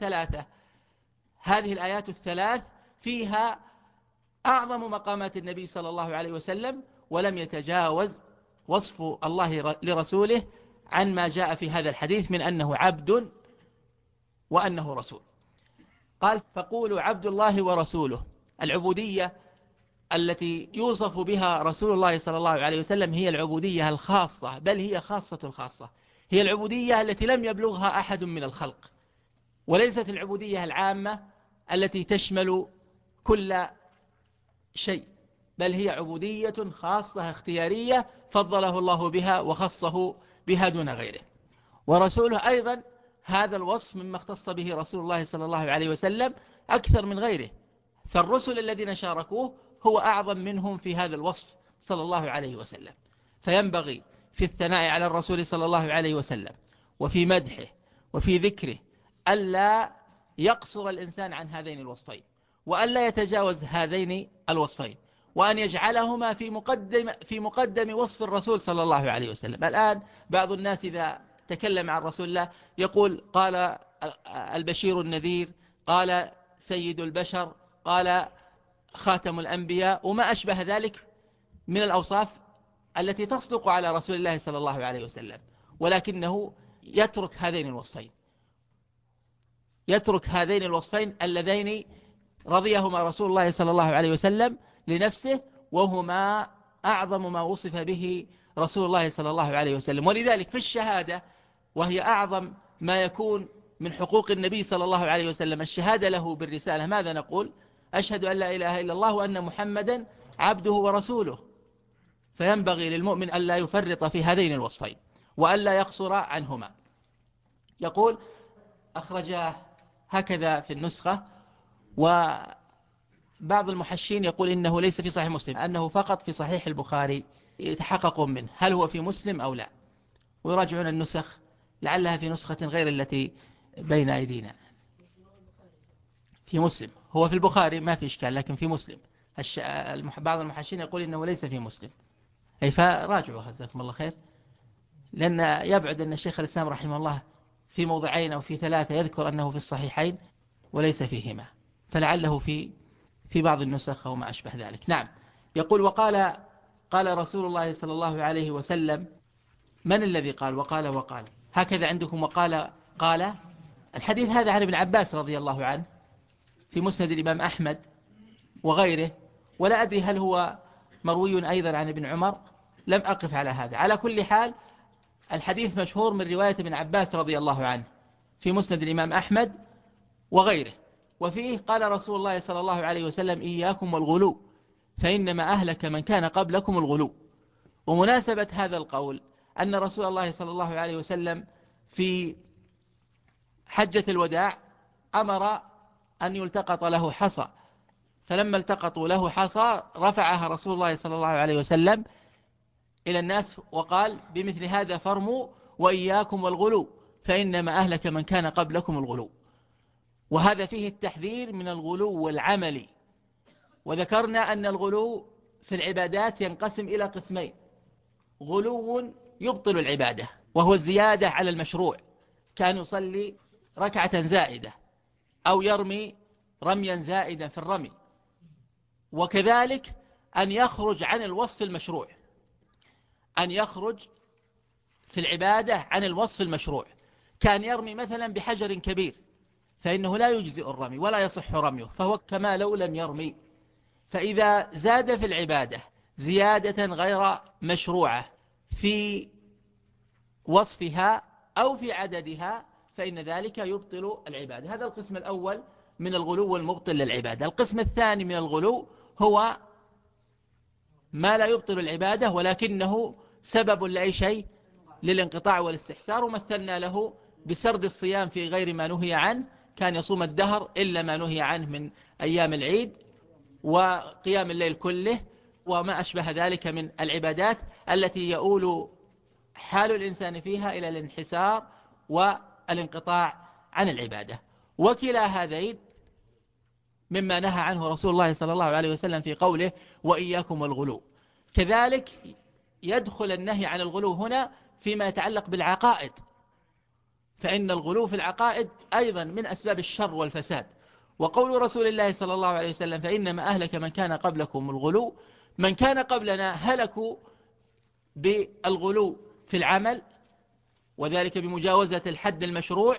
الآيات الثلاث فيها أعظم مقامات النبي صلى الله عليه وسلم، ولم يتجاوز وصف الله لرسوله عن ما جاء في هذا الحديث من أنه عبد وأنه رسول. قال فقولوا عبد الله ورسوله. العبودية التي يوصف بها رسول الله صلى الله عليه وسلم هي العبودية الخاصة، بل هي خاصة الخاصة، هي العبودية التي لم يبلغها أحد من الخلق، وليست العبودية العامة التي تشمل كل شيء، بل هي عبودية خاصة اختيارية فضله الله بها وخصه بها دون غيره. ورسوله أيضا هذا الوصف مما اختص به رسول الله صلى الله عليه وسلم أكثر من غيره، فالرسل الذين شاركوه هو أعظم منهم في هذا الوصف صلى الله عليه وسلم. فينبغي في الثناء على الرسول صلى الله عليه وسلم وفي مدحه وفي ذكره ألا يقصر الإنسان عن هذين الوصفين، وألا يتجاوز هذين الوصفين، وأن يجعلهما في مقدم وصف الرسول صلى الله عليه وسلم. الآن بعض الناس إذا تكلم عن رسول الله يقول قال البشير النذير، قال سيد البشر، قال خاتم الأنبياء، وما أشبه ذلك من الأوصاف التي تصدق على رسول الله صلى الله عليه وسلم، ولكنه يترك هذين الوصفين اللذين رضيهما رسول الله صلى الله عليه وسلم لنفسه، وهما أعظم ما وصف به رسول الله صلى الله عليه وسلم. ولذلك في الشهادة، وهي أعظم ما يكون من حقوق النبي صلى الله عليه وسلم، الشهادة له بالرسالة، ماذا نقول؟ أشهد أن لا إله إلا الله وأن محمدا عبده ورسوله. فينبغي للمؤمن أن لا يفرط في هذين الوصفين وأن لا يقصر عنهما. يقول أخرجاه هكذا في النسخة، وبعض المحشين يقول إنه ليس في صحيح مسلم، أنه فقط في صحيح البخاري، يتحققون منه هل هو في مسلم أو لا، ويراجعون النسخ لعلها في نسخة غير التي بين أيدينا. في مسلم، هو في البخاري ما في إشكال، لكن في مسلم بعض المحشين يقول إنه ليس في مسلم، أي فراجعوا جزاكم الله خير، لأن يبعد أن الشيخ الإسلام رحمه الله في موضعين أو في ثلاثة يذكر أنه في الصحيحين وليس فيهما، فلعله في بعض النسخ أو ما أشبه ذلك. نعم. يقول قال رسول الله صلى الله عليه وسلم. من الذي قال وقال هكذا عندكم؟ قال الحديث هذا عن ابن عباس رضي الله عنه في مسند الإمام أحمد وغيره، ولا أدري هل هو مروي أيضا عن ابن عمر، لم أقف على هذا. على كل حال الحديث مشهور من رواية ابن عباس رضي الله عنه في مسند الإمام أحمد وغيره، وفيه قال رسول الله صلى الله عليه وسلم إياكم والغلو فإنما أهلك من كان قبلكم الغلو. ومناسبة هذا القول أن رسول الله صلى الله عليه وسلم في حجة الوداع أمر أن يلتقط له حصى، فلما التقطوا له حصى رفعها رسول الله صلى الله عليه وسلم إلى الناس وقال بمثل هذا فرموا وإياكم والغلو فإنما أهلك من كان قبلكم الغلو. وهذا فيه التحذير من الغلو العملي. وذكرنا أن الغلو في العبادات ينقسم إلى قسمين: غلو يبطل العبادة وهو الزيادة على المشروع، كان يصلي ركعة زائدة أو يرمي رميا زائدا في الرمي، وكذلك أن يخرج عن الوصف المشروع، أن يخرج في العبادة عن الوصف المشروع، كان يرمي مثلا بحجر كبير فإنه لا يجزئ الرمي ولا يصح رميه، فهو كما لو لم يرمي. فإذا زاد في العبادة زيادة غير مشروعة في وصفها أو في عددها فإن ذلك يبطل العبادة. هذا القسم الأول من الغلو المبطل للعبادة. القسم الثاني من الغلو هو ما لا يبطل العبادة ولكنه سبب لأي شيء، للانقطاع والاستحسار، ومثلنا له بسرد الصيام في غير ما نهي عنه، كان يصوم الدهر إلا ما نهي عنه من أيام العيد، وقيام الليل كله، وما أشبه ذلك من العبادات التي يؤول حال الإنسان فيها إلى الانحسار والانقطاع عن العبادة. وكلا هذين مما نهى عنه رسول الله صلى الله عليه وسلم في قوله وإياكم والغلو. كذلك يدخل النهي عن الغلو هنا فيما يتعلق بالعقائد، فإن الغلو في العقائد أيضا من أسباب الشر والفساد. وقول رسول الله صلى الله عليه وسلم فإنما أهلك من كان قبلكم الغلو، من كان قبلنا هلكوا بالغلو في العمل، وذلك بمجاوزة الحد المشروع،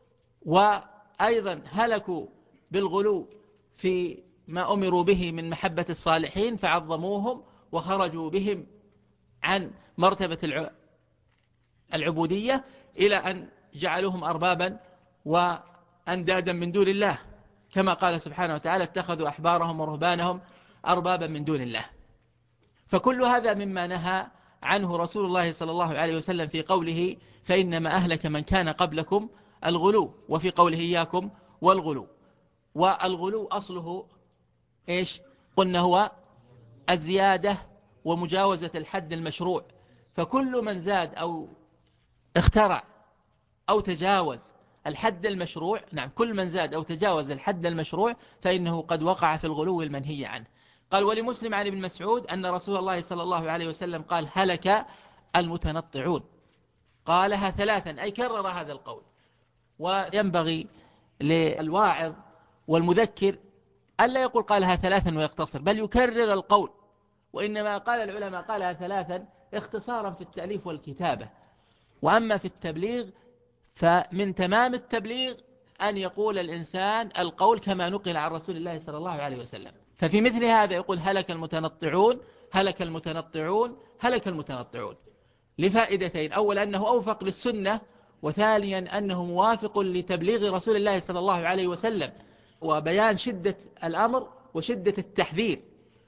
وأيضا هلكوا بالغلو في ما أمروا به من محبة الصالحين فعظموهم وخرجوا بهم عن مرتبة العبودية إلى أن جعلوهم أربابا وأندادا من دون الله، كما قال سبحانه وتعالى اتخذوا أحبارهم ورهبانهم أربابا من دون الله. فكل هذا مما نهى عنه رسول الله صلى الله عليه وسلم في قوله فإنما أهلك من كان قبلكم الغلو، وفي قوله إياكم والغلو. والغلو أصله إيش؟ قلنا هو الزيادة ومجاوزة الحد المشروع. فكل من زاد أو اخترع أو تجاوز الحد المشروع، نعم، كل من زاد أو تجاوز الحد المشروع فإنه قد وقع في الغلو المنهي عنه. قال ولمسلم عن ابن مسعود أن رسول الله صلى الله عليه وسلم قال هلك المتنطعون، قالها ثلاثا أي كرر هذا القول. وينبغي للواعظ والمذكر ألا يقول قالها ثلاثا ويقتصر، بل يكرر القول. وإنما قال العلماء قالها ثلاثا اختصارا في التأليف والكتابة. وأما في التبليغ فمن تمام التبليغ أن يقول الإنسان القول كما نقل عن رسول الله صلى الله عليه وسلم. ففي مثل هذا يقول هلك المتنطعون هلك المتنطعون هلك المتنطعون، لفائدتين: أولا أنه أوفق للسنة، وثانيا أنه موافق لتبليغ رسول الله صلى الله عليه وسلم وبيان شدة الأمر وشدة التحذير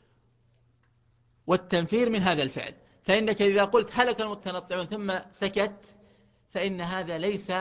والتنفير من هذا الفعل. فإنك إذا قلت هلك المتنطعون ثم سكت فإن هذا ليس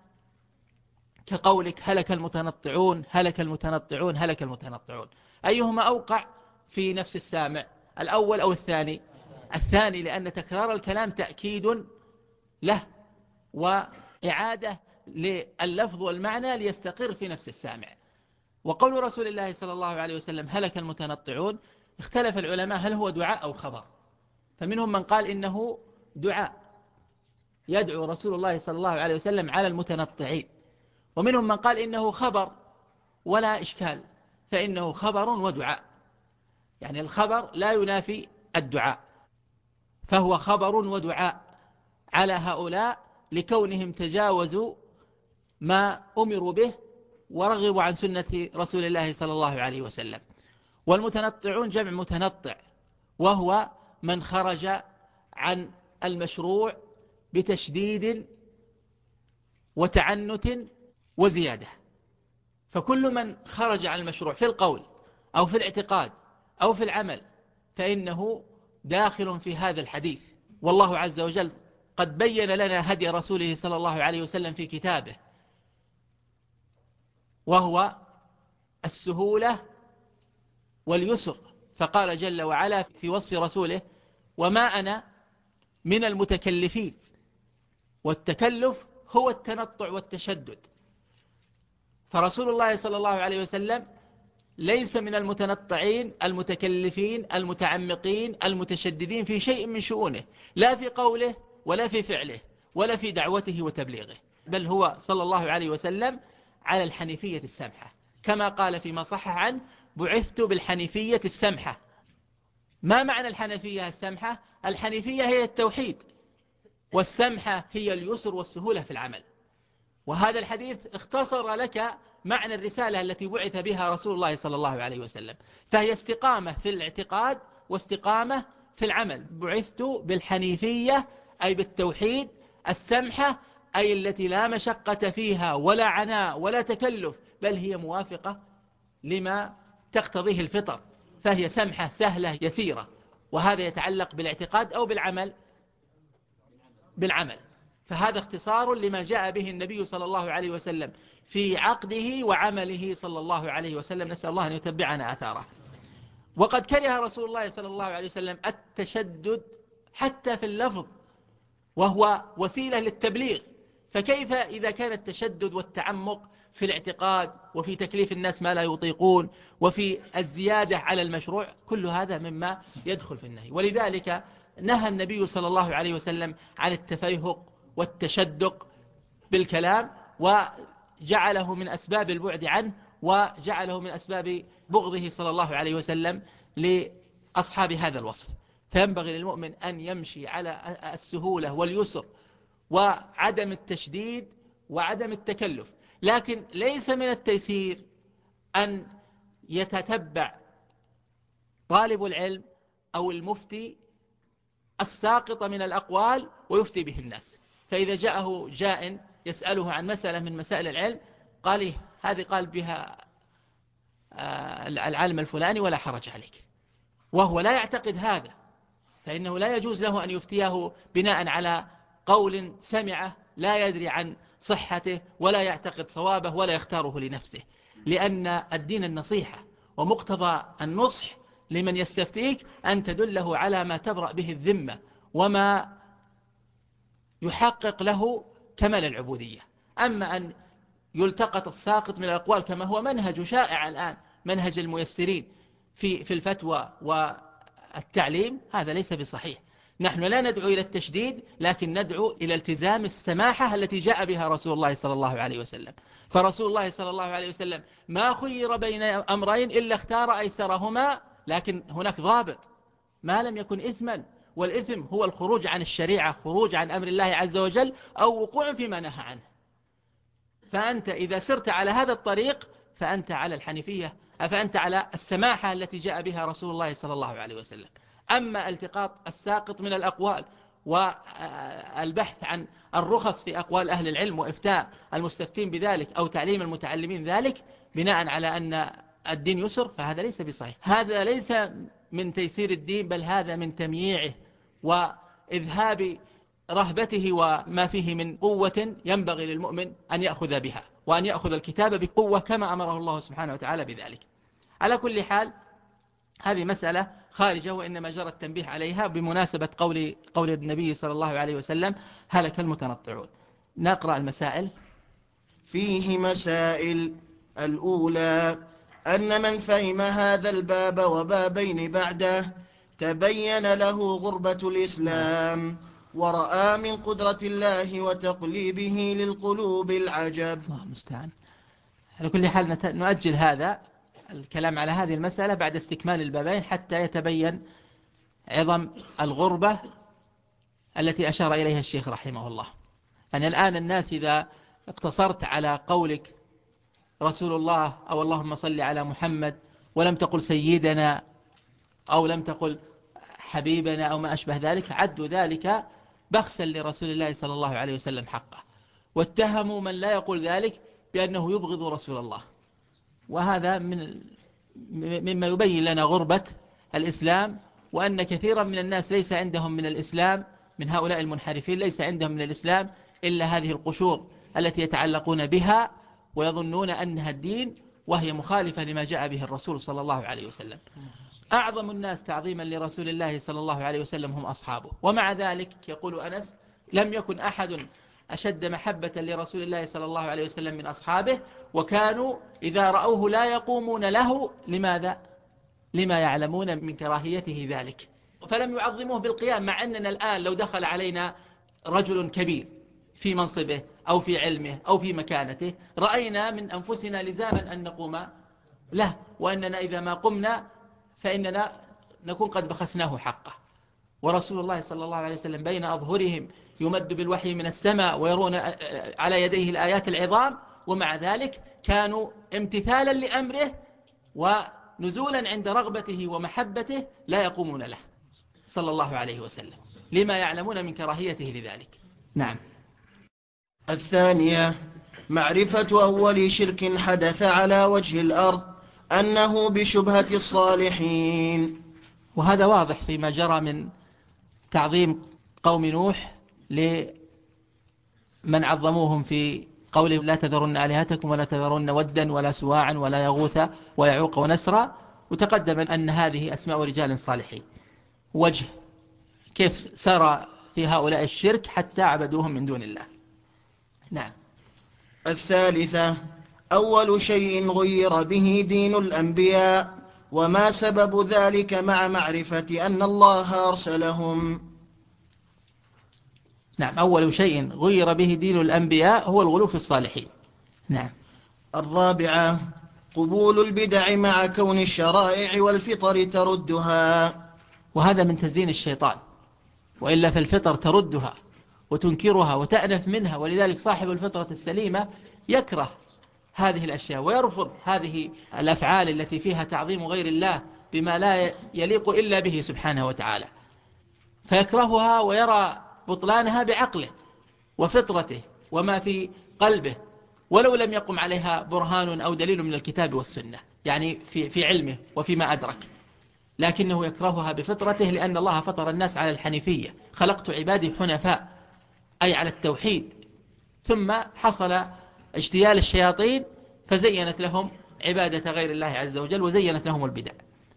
كقولك هلك المتنطعون هلك المتنطعون هلك المتنطعون. أيهما أوقع في نفس السامع، الأول أو الثاني؟ الثاني، لأن تكرار الكلام تأكيد له وإعادة لللفظ والمعنى ليستقر في نفس السامع. وقول رسول الله صلى الله عليه وسلم هلك المتنطعون اختلف العلماء هل هو دعاء أو خبر، فمنهم من قال إنه دعاء يدعو رسول الله صلى الله عليه وسلم على المتنطعين، ومنهم من قال إنه خبر ولا إشكال، فإنه خبر ودعاء، يعني الخبر لا ينافي الدعاء، فهو خبر ودعاء على هؤلاء لكونهم تجاوزوا ما أمروا به ورغبوا عن سنة رسول الله صلى الله عليه وسلم. والمتنطعون جمع متنطع، وهو من خرج عن المشروع بتشديد وتعنت وزيادة. فكل من خرج عن المشروع في القول أو في الاعتقاد أو في العمل فإنه داخل في هذا الحديث. والله عز وجل قد بين لنا هدي رسوله صلى الله عليه وسلم في كتابه، وهو السهولة واليسر، فقال جل وعلا في وصف رسوله وما أنا من المتكلفين. والتكلف هو التنطع والتشدد، فرسول الله صلى الله عليه وسلم ليس من المتنطعين المتكلفين المتعمقين المتشددين في شيء من شؤونه، لا في قوله ولا في فعله ولا في دعوته وتبليغه، بل هو صلى الله عليه وسلم على الحنيفية السمحة، كما قال فيما صح عنه بعثت بالحنيفية السمحة. ما معنى الحنيفية السمحة؟ الحنيفية هي التوحيد، والسمحة هي اليسر والسهولة في العمل. وهذا الحديث اختصر لك معنى الرسالة التي بعث بها رسول الله صلى الله عليه وسلم، فهي استقامة في الاعتقاد واستقامة في العمل. بعثت بالحنيفية أي بالتوحيد السمحة، أي التي لا مشقة فيها ولا عناء ولا تكلف، بل هي موافقة لما تقتضيه الفطر، فهي سمحة سهلة يسيرة. وهذا يتعلق بالاعتقاد أو بالعمل. فهذا اختصار لما جاء به النبي صلى الله عليه وسلم في عقده وعمله صلى الله عليه وسلم، نسأل الله أن يتبعنا آثاره. وقد كره رسول الله صلى الله عليه وسلم التشدد حتى في اللفظ، وهو وسيلة للتبليغ، فكيف إذا كان التشدد والتعمق في الاعتقاد وفي تكليف الناس ما لا يطيقون وفي الزيادة على المشروع، كل هذا مما يدخل في النهي. ولذلك نهى النبي صلى الله عليه وسلم عن التفيهق والتشدق بالكلام، وجعله من أسباب البعد عنه، وجعله من أسباب بغضه صلى الله عليه وسلم لأصحاب هذا الوصف. فينبغي للمؤمن أن يمشي على السهولة واليسر وعدم التشديد وعدم التكلف، لكن ليس من التيسير أن يتتبع طالب العلم أو المفتي الساقط من الأقوال ويفتي به الناس. فإذا جاءه جاء يسأله عن مسألة من مسائل العلم، قال هذه قال بها العالم الفلاني ولا حرج عليك، وهو لا يعتقد هذا، فإنه لا يجوز له أن يفتيه بناء على قول سمعه لا يدري عن صحته ولا يعتقد صوابه ولا يختاره لنفسه، لأن الدين النصيحة، ومقتضى النصح لمن يستفتيك أن تدله على ما تبرأ به الذمة وما يحقق له كمال العبودية. أما أن يلتقط الساقط من الأقوال كما هو منهج شائع الآن، منهج الميسرين في الفتوى والتعليم، هذا ليس بصحيح. نحن لا ندعو إلى التشديد، لكن ندعو إلى التزام السماحة التي جاء بها رسول الله صلى الله عليه وسلم. فرسول الله صلى الله عليه وسلم ما خير بين أمرين إلا اختار أيسرهما، لكن هناك ضابط: ما لم يكن إثما، والإثم هو الخروج عن الشريعة، خروج عن أمر الله عز وجل، أو وقوع فيما نهى عنه. فأنت إذا سرت على هذا الطريق فأنت على الحنيفية، فأنت على السماحة التي جاء بها رسول الله صلى الله عليه وسلم. أما التقاط الساقط من الأقوال والبحث عن الرخص في أقوال أهل العلم وإفتاء المستفتين بذلك أو تعليم المتعلمين ذلك بناء على أن الدين يسر، فهذا ليس بصحيح. هذا ليس من تيسير الدين، بل هذا من تمييعه وإذهاب رهبته وما فيه من قوة ينبغي للمؤمن أن يأخذ بها، وأن يأخذ الكتاب بقوة كما أمره الله سبحانه وتعالى بذلك. على كل حال هذه مسألة خارجة، وإنما جرى التنبيه عليها بمناسبة قول النبي صلى الله عليه وسلم: هلك المتنطعون. نقرأ المسائل.
فيه مسائل. الأولى: أن من فهم هذا الباب وبابين بعده تبين له غربة الإسلام، ورأى من قدرة الله وتقليبه للقلوب العجب.
الله المستعان. على كل حال نؤجل هذا الكلام على هذه المسألة بعد استكمال البابين حتى يتبين عظم الغربة التي أشار إليها الشيخ رحمه الله. يعني الآن الناس إذا اقتصرت على قولك رسول الله أو اللهم صل على محمد ولم تقل سيدنا أو لم تقل حبيبنا أو ما أشبه ذلك، عدوا ذلك بخسا لرسول الله صلى الله عليه وسلم حقه، واتهموا من لا يقول ذلك بأنه يبغض رسول الله. وهذا مما يبين لنا غربة الإسلام، وأن كثيرا من الناس ليس عندهم من الإسلام، من هؤلاء المنحرفين ليس عندهم من الإسلام إلا هذه القشور التي يتعلقون بها ويظنون أنها الدين، وهي مخالفة لما جاء به الرسول صلى الله عليه وسلم. أعظم الناس تعظيما لرسول الله صلى الله عليه وسلم هم أصحابه، ومع ذلك يقول أنس: لم يكن أحد أشد محبة لرسول الله صلى الله عليه وسلم من أصحابه، وكانوا إذا رأوه لا يقومون له. لماذا؟ لما يعلمون من كراهيته ذلك، فلم يعظموه بالقيام. مع أننا الآن لو دخل علينا رجل كبير في منصبه أو في علمه أو في مكانته، رأينا من أنفسنا لزاما أن نقوم له، وأننا إذا ما قمنا فإننا نكون قد بخسناه حقه. ورسول الله صلى الله عليه وسلم بين أظهرهم يمد بالوحي من السماء ويرون على يديه الآيات العظام، ومع ذلك كانوا امتثالا لأمره ونزولا عند رغبته ومحبته لا يقومون له. صلى الله عليه وسلم، لما يعلمون من كراهيته لذلك. نعم.
الثانية معرفة أول شرك حدث على وجه الأرض أنه بشبهة الصالحين.
وهذا واضح فيما جرى من تعظيم قوم نوح لمن عظموهم في قوله لا تذرن آلهتكم ولا تذرن ودا ولا سواعا ولا يغوث ويعوق ونسرا، وتقدم أن هذه أسماء رجال صالحين. وجه كيف سار في هؤلاء الشرك حتى عبدوهم من دون الله. نعم.
الثالثة أول شيء غير به دين الأنبياء وما سبب ذلك مع معرفة أن الله أرسلهم.
نعم، أول شيء غير به دين الأنبياء هو الغلو في الصالحين. نعم.
الرابعة قبول البدع مع كون الشرائع والفطر تردها.
وهذا من تزيين الشيطان، وإلا فالفطر تردها وتنكرها وتأنف منها، ولذلك صاحب الفطرة السليمة يكره هذه الأشياء ويرفض هذه الأفعال التي فيها تعظيم غير الله بما لا يليق إلا به سبحانه وتعالى، فيكرهها ويرى بطلانها بعقله وفطرته وما في قلبه، ولو لم يقم عليها برهان أو دليل من الكتاب والسنة، يعني في علمه وفيما أدرك، لكنه يكرهها بفطرته، لأن الله فطر الناس على الحنيفية، خلقت عبادي حنفاء، أي على التوحيد. ثم حصل اجتيال الشياطين فزينت لهم عبادة غير الله عز وجل وزينت لهم البدع.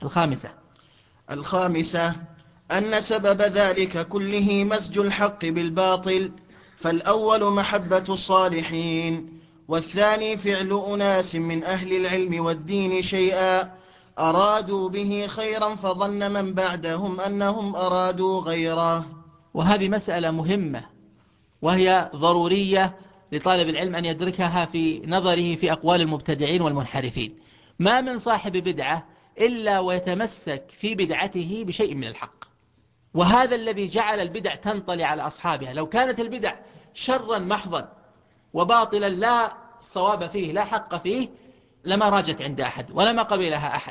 الخامسة أن سبب ذلك كله مزج الحق بالباطل، فالأول محبة الصالحين، والثاني فعل أناس من أهل العلم والدين شيئا أرادوا به خيرا فظن من بعدهم أنهم أرادوا غيره.
وهذه مسألة مهمة وهي ضرورية لطالب العلم أن يدركها في نظره في أقوال المبتدعين والمنحرفين. ما من صاحب بدعة إلا ويتمسك في بدعته بشيء من الحق، وهذا الذي جعل البدع تنطلي على أصحابها. لو كانت البدع شرا محضا وباطلا لا صواب فيه لا حق فيه لما راجت عند أحد ولما قبلها أحد،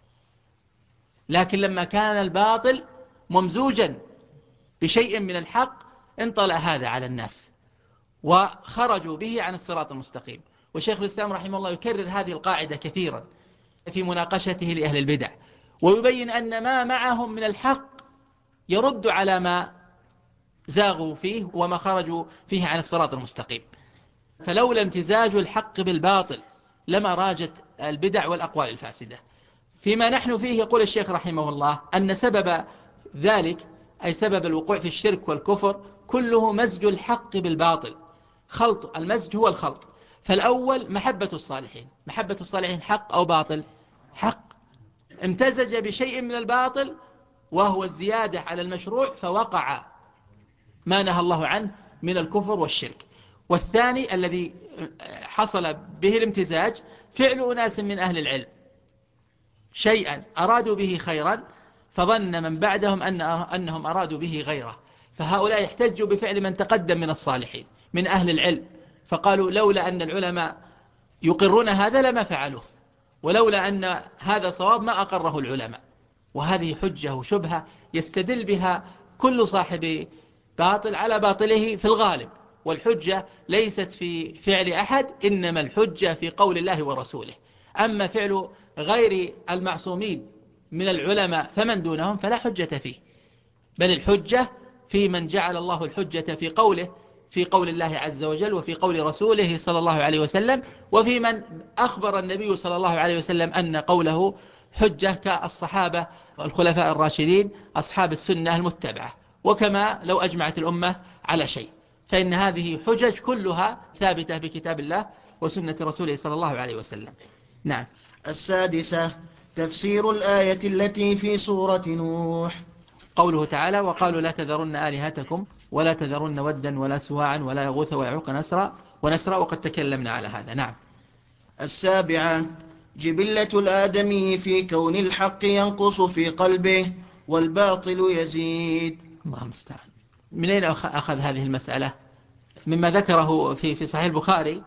لكن لما كان الباطل ممزوجا بشيء من الحق انطلع هذا على الناس وخرجوا به عن الصراط المستقيم. وشيخ الإسلام رحمه الله يكرر هذه القاعدة كثيرا في مناقشته لأهل البدع، ويبين أن ما معهم من الحق يرد على ما زاغوا فيه وما خرجوا فيه عن الصراط المستقيم. فلولا امتزاج الحق بالباطل لما راجت البدع والأقوال الفاسدة. فيما نحن فيه يقول الشيخ رحمه الله أن سبب ذلك أي سبب الوقوع في الشرك والكفر كله مزج الحق بالباطل. خلط المزج هو الخلط. فالأول محبة الصالحين. محبة الصالحين حق أو باطل؟ حق. امتزج بشيء من الباطل وهو الزيادة على المشروع فوقع ما نهى الله عنه من الكفر والشرك. والثاني الذي حصل به الامتزاج فعل أناس من أهل العلم شيئا أرادوا به خيرا فظن من بعدهم أنهم أرادوا به غيره، فهؤلاء يحتجوا بفعل من تقدم من الصالحين من أهل العلم، فقالوا لولا أن العلماء يقرون هذا لما فعلوه، ولولا أن هذا صواب ما أقره العلماء. وهذه حجة وشبهة يستدل بها كل صاحب باطل على باطله في الغالب، والحجة ليست في فعل أحد، إنما الحجة في قول الله ورسوله. أما فعل غير المعصومين من العلماء فمن دونهم فلا حجة فيه، بل الحجة في من جعل الله الحجة في قوله، في قول الله عز وجل وفي قول رسوله صلى الله عليه وسلم، وفي من أخبر النبي صلى الله عليه وسلم أن قوله حجة كالصحابة والخلفاء الراشدين أصحاب السنة المتبعة، وكما لو أجمعت الأمة على شيء، فإن هذه حجج كلها ثابتة بكتاب الله وسنة رسوله صلى الله عليه وسلم. نعم.
السادسة تفسير الآية التي في سورة نوح.
قوله تعالى وقالوا لا تذرن آلهتكم ولا تذرن ودا ولا سواعا ولا يغوث ويعوق ونسرا، وقد تكلمنا على هذا. نعم.
السابعة جبلة الآدمي في كون الحق ينقص في قلبه والباطل يزيد.
الله المستعان. من أين أخذ هذه المسألة؟ مما ذكره في صحيح البخاري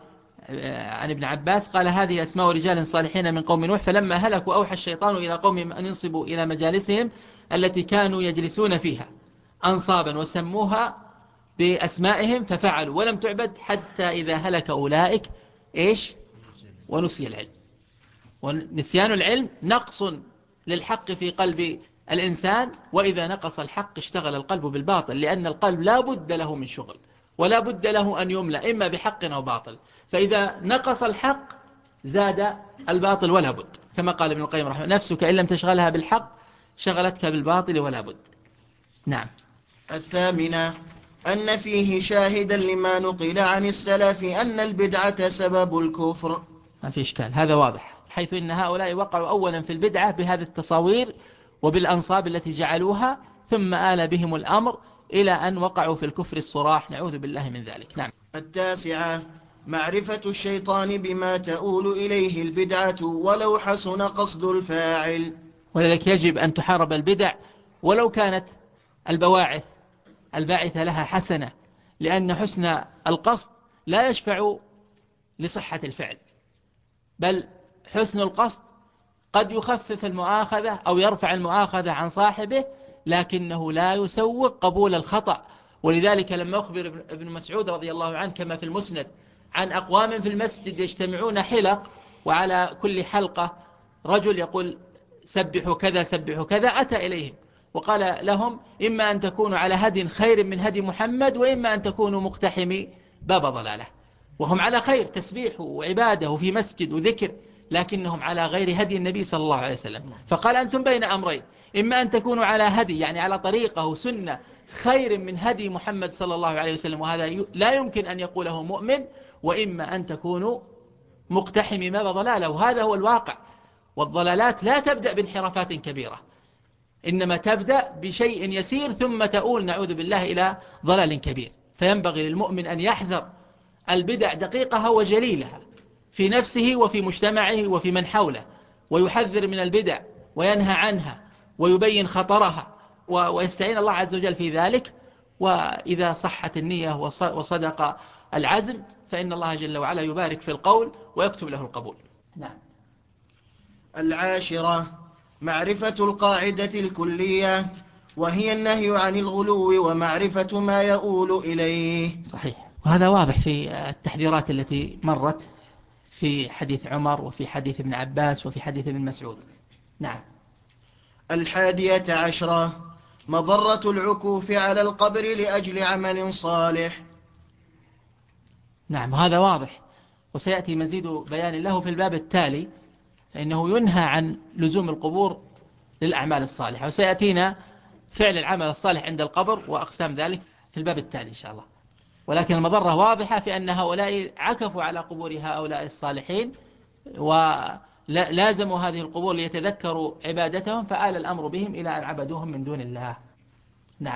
عن ابن عباس قال هذه أسماء رجال صالحين من قوم نوح فلما هلكوا أوحى الشيطان إلى قومهم أن ينصبوا إلى مجالسهم التي كانوا يجلسون فيها أنصابا وسموها بأسمائهم ففعلوا ولم تعبد حتى إذا هلك أولئك إيش ونسي العلم. ونسيان العلم نقص للحق في قلب الإنسان، وإذا نقص الحق اشتغل القلب بالباطل، لأن القلب لا بد له من شغل ولا بد له أن يملأ إما بحق أو باطل، فإذا نقص الحق زاد الباطل ولا بد، كما قال ابن القيم رحمه الله نفسك إن لم تشغلها بالحق شغلتك بالباطل ولا بد. نعم.
الثامنة أن فيه شاهدا لما نقل عن السلف أن البدعة سبب الكفر.
ما في إشكال، هذا واضح، حيث إن هؤلاء وقعوا أولا في البدعة بهذه التصاوير وبالأنصاب التي جعلوها، ثم آل بهم الأمر إلى أن وقعوا في الكفر الصراح، نعوذ بالله من ذلك. نعم.
التاسعة معرفة الشيطان بما تؤول إليه البدعة ولو حسن قصد الفاعل.
ولذلك يجب أن تحارب البدع ولو كانت الباعثة لها حسنة، لأن حسن القصد لا يشفع لصحة الفعل، بل حسن القصد قد يخفف المؤاخذة أو يرفع المؤاخذة عن صاحبه، لكنه لا يسوق قبول الخطأ. ولذلك لما أخبر ابن مسعود رضي الله عنه كما في المسند عن أقوام في المسجد يجتمعون حلق، وعلى كل حلقة رجل يقول سبحوا كذا سبحوا كذا، أتى إليهم وقال لهم إما أن تكونوا على هدي خير من هدي محمد، وإما أن تكونوا مقتحمي باب ضلاله، وهم على خير تسبيح وعبادة وفي مسجد وذكر، لكنهم على غير هدي النبي صلى الله عليه وسلم. فقال أنتم بين أمرين، إما أن تكونوا على هدي يعني على طريقة وسنة خير من هدي محمد صلى الله عليه وسلم، وهذا لا يمكن أن يقوله مؤمن، وإما أن تكونوا مقتحمي باب ضلاله، وهذا هو الواقع. والضلالات لا تبدأ بانحرافات كبيرة، إنما تبدأ بشيء يسير ثم تؤول نعوذ بالله إلى ضلال كبير. فينبغي للمؤمن أن يحذر البدع دقيقها وجليلها في نفسه وفي مجتمعه وفي من حوله، ويحذر من البدع وينهى عنها ويبين خطرها ويستعين الله عز وجل في ذلك. وإذا صحت النية وصدق العزم فإن الله جل وعلا يبارك في القول ويكتب له القبول. نعم.
العاشرة معرفة القاعدة الكلية، وهي النهي عن الغلو ومعرفة ما يؤول إليه.
صحيح، وهذا واضح في التحذيرات التي مرت في حديث عمر وفي حديث ابن عباس وفي حديث ابن مسعود. نعم.
11 مضرة العكوف على القبر لأجل عمل صالح.
نعم، هذا واضح، وسيأتي مزيد بيان له في الباب التالي، فإنه ينهى عن لزوم القبور للأعمال الصالحة، وسيأتينا فعل العمل الصالح عند القبر وأقسام ذلك في الباب التالي إن شاء الله. ولكن المضرة واضحة في أن هؤلاء عكفوا على قبور هؤلاء الصالحين ولازموا هذه القبور ليتذكروا عبادتهم، فآل الأمر بهم إلى أن عبدوهم من دون الله. نعم.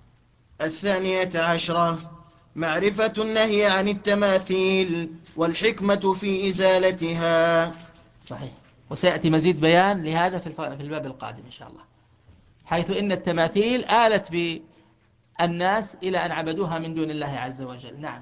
12 معرفة النهي عن التماثيل والحكمة في إزالتها.
صحيح، وسيأتي مزيد بيان لهذا في الباب القادم إن شاء الله، حيث إن التماثيل آلت بالناس إلى أن عبدوها من دون الله عز وجل. نعم.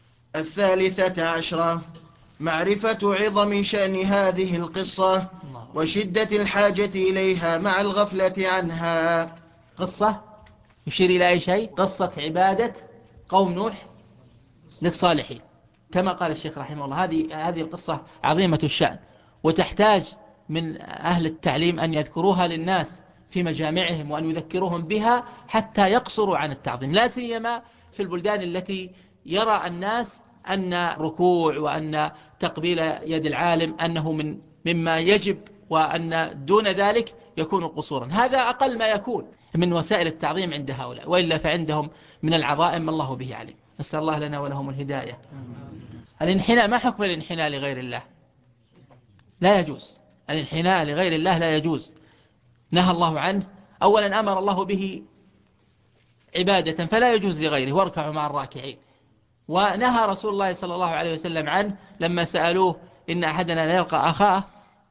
13 معرفة عظم شأن هذه القصة وشدة الحاجة إليها مع الغفلة عنها.
قصة يشير إلى أي شيء؟ قصة عبادة قوم نوح للصالحين، كما قال الشيخ رحمه الله هذه القصة عظيمة الشأن، وتحتاج من أهل التعليم أن يذكروها للناس في مجامعهم وأن يذكروهم بها حتى يقصروا عن التعظيم، لا سيما في البلدان التي يرى الناس أن ركوع وأن تقبيل يد العالم أنه مما يجب، وأن دون ذلك يكون قصورا. هذا أقل ما يكون من وسائل التعظيم عند هؤلاء، وإلا فعندهم من العظائم ما الله به عليم. نسأل الله لنا ولهم الهداية. الانحناء، ما حكم الانحناء لغير الله؟ لا يجوز، الانحناء لغير الله لا يجوز، نهى الله عنه. أولا أمر الله به عبادة فلا يجوز لغيره، واركعوا مع الراكعين. ونهى رسول الله صلى الله عليه وسلم عنه لما سألوه إن أحدنا لا يلقى أخاه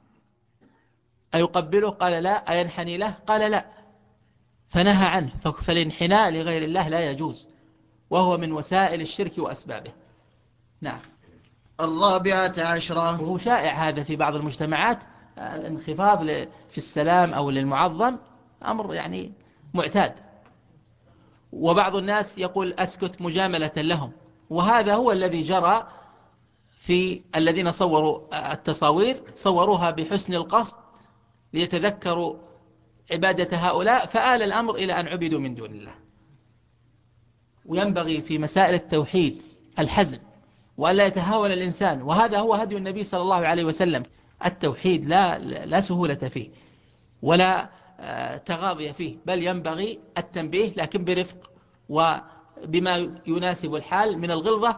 أيقبله؟ قال لا. أينحني له؟ قال لا. فنهى عنه. فالانحناء لغير الله لا يجوز، وهو من وسائل الشرك وأسبابه. نعم.
الرابعة عشرة.
وهو شائع هذا في بعض المجتمعات، الانخفاض في السلام أو للمعظم أمر يعني معتاد، وبعض الناس يقول أسكت مجاملة لهم، وهذا هو الذي جرى في الذين صوروا التصاوير، صوروها بحسن القصد ليتذكروا عبادة هؤلاء، فآل الأمر إلى أن عبدوا من دون الله. وينبغي في مسائل التوحيد الحزم، وألا يتهاون الإنسان، وهذا هو هدي النبي صلى الله عليه وسلم. التوحيد لا سهولة فيه ولا تغاضي فيه، بل ينبغي التنبيه لكن برفق وبما يناسب الحال من الغلظة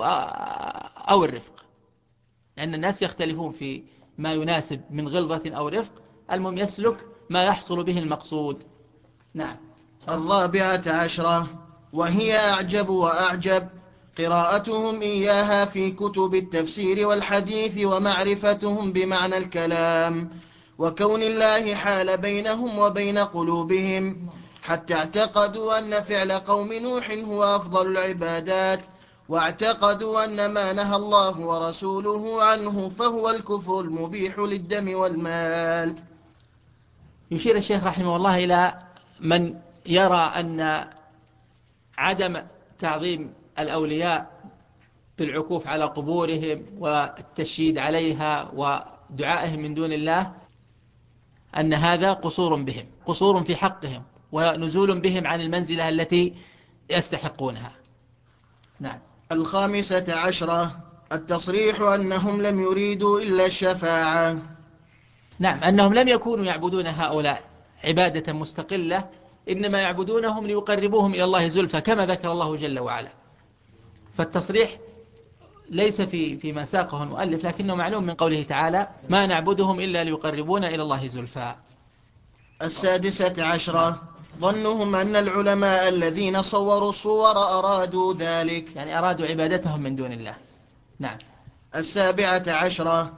أو الرفق، لأن الناس يختلفون في ما يناسب من غلظة أو رفق، المهم يسلك ما يحصل به المقصود. نعم.
الرابعة عشرة، وهي أعجب وأعجب، قراءتهم إياها في كتب التفسير والحديث، ومعرفتهم بمعنى الكلام، وكون الله حال بينهم وبين قلوبهم، حتى اعتقدوا أن فعل قوم نوح هو أفضل العبادات، واعتقدوا أن ما نهى الله ورسوله عنه فهو الكفر المبيح للدم والمال.
يشير الشيخ رحمه الله إلى من يرى أن عدم تعظيم الأولياء بالعكوف على قبورهم والتشييد عليها ودعائهم من دون الله، أن هذا قصور بهم، قصور في حقهم، ونزول بهم عن المنزلة التي يستحقونها. نعم.
الخامسة عشرة، التصريح أنهم لم يريدوا إلا الشفاعة.
نعم، أنهم لم يكونوا يعبدون هؤلاء عبادة مستقلة، إنما يعبدونهم ليقربوهم إلى الله زلفى، كما ذكر الله جل وعلا. فالتصريح ليس فيما ساقه المؤلف، لكنه معلوم من قوله تعالى: ما نعبدهم إلا ليقربونا إلى الله زلفى.
السادسة عشرة، ظنهم أن العلماء الذين صوروا الصور أرادوا ذلك،
يعني أرادوا عبادتهم من دون الله. نعم.
السابعة عشرة،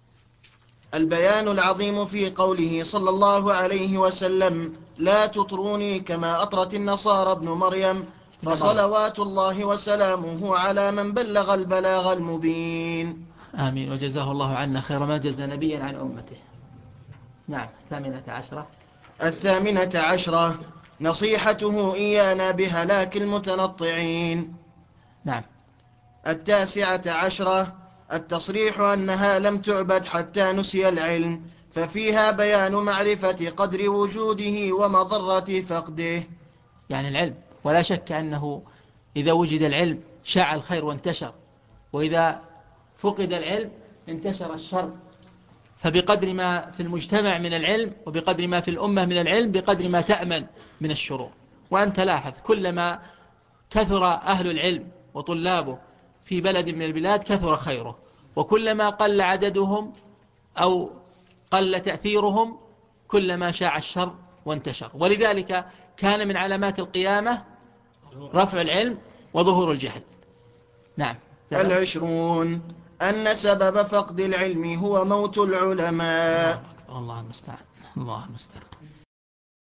البيان العظيم في قوله صلى الله عليه وسلم: لا تطروني كما أطرت النصارى ابن مريم، فصلوات الله وسلامه على من بلغ البلاغ المبين.
آمين، وجزاه الله عنا خير ما جزى نبيا عن أمته. نعم. الثامنة عشرة.
الثامنة عشرة، نصيحته إيانا بهلاك المتنطعين.
نعم.
التاسعة عشرة، التصريح أنها لم تعبد حتى نسي العلم، ففيها بيان معرفة قدر وجوده ومضرة فقده.
يعني العلم، ولا شك أنه إذا وجد العلم شاع الخير وانتشر، وإذا فقد العلم انتشر الشر، فبقدر ما في المجتمع من العلم وبقدر ما في الأمة من العلم بقدر ما تأمن من الشرور. وأنت لاحظ كلما كثر أهل العلم وطلابه في بلد من البلاد كثر خيره، وكلما قل عددهم أو قل تأثيرهم كلما شاع الشر وانتشر. ولذلك كان من علامات القيامة رفع العلم وظهور الجهل. نعم.
العشرون، أن سبب فقد العلم هو موت العلماء.
الله المستعان. الله المستعان.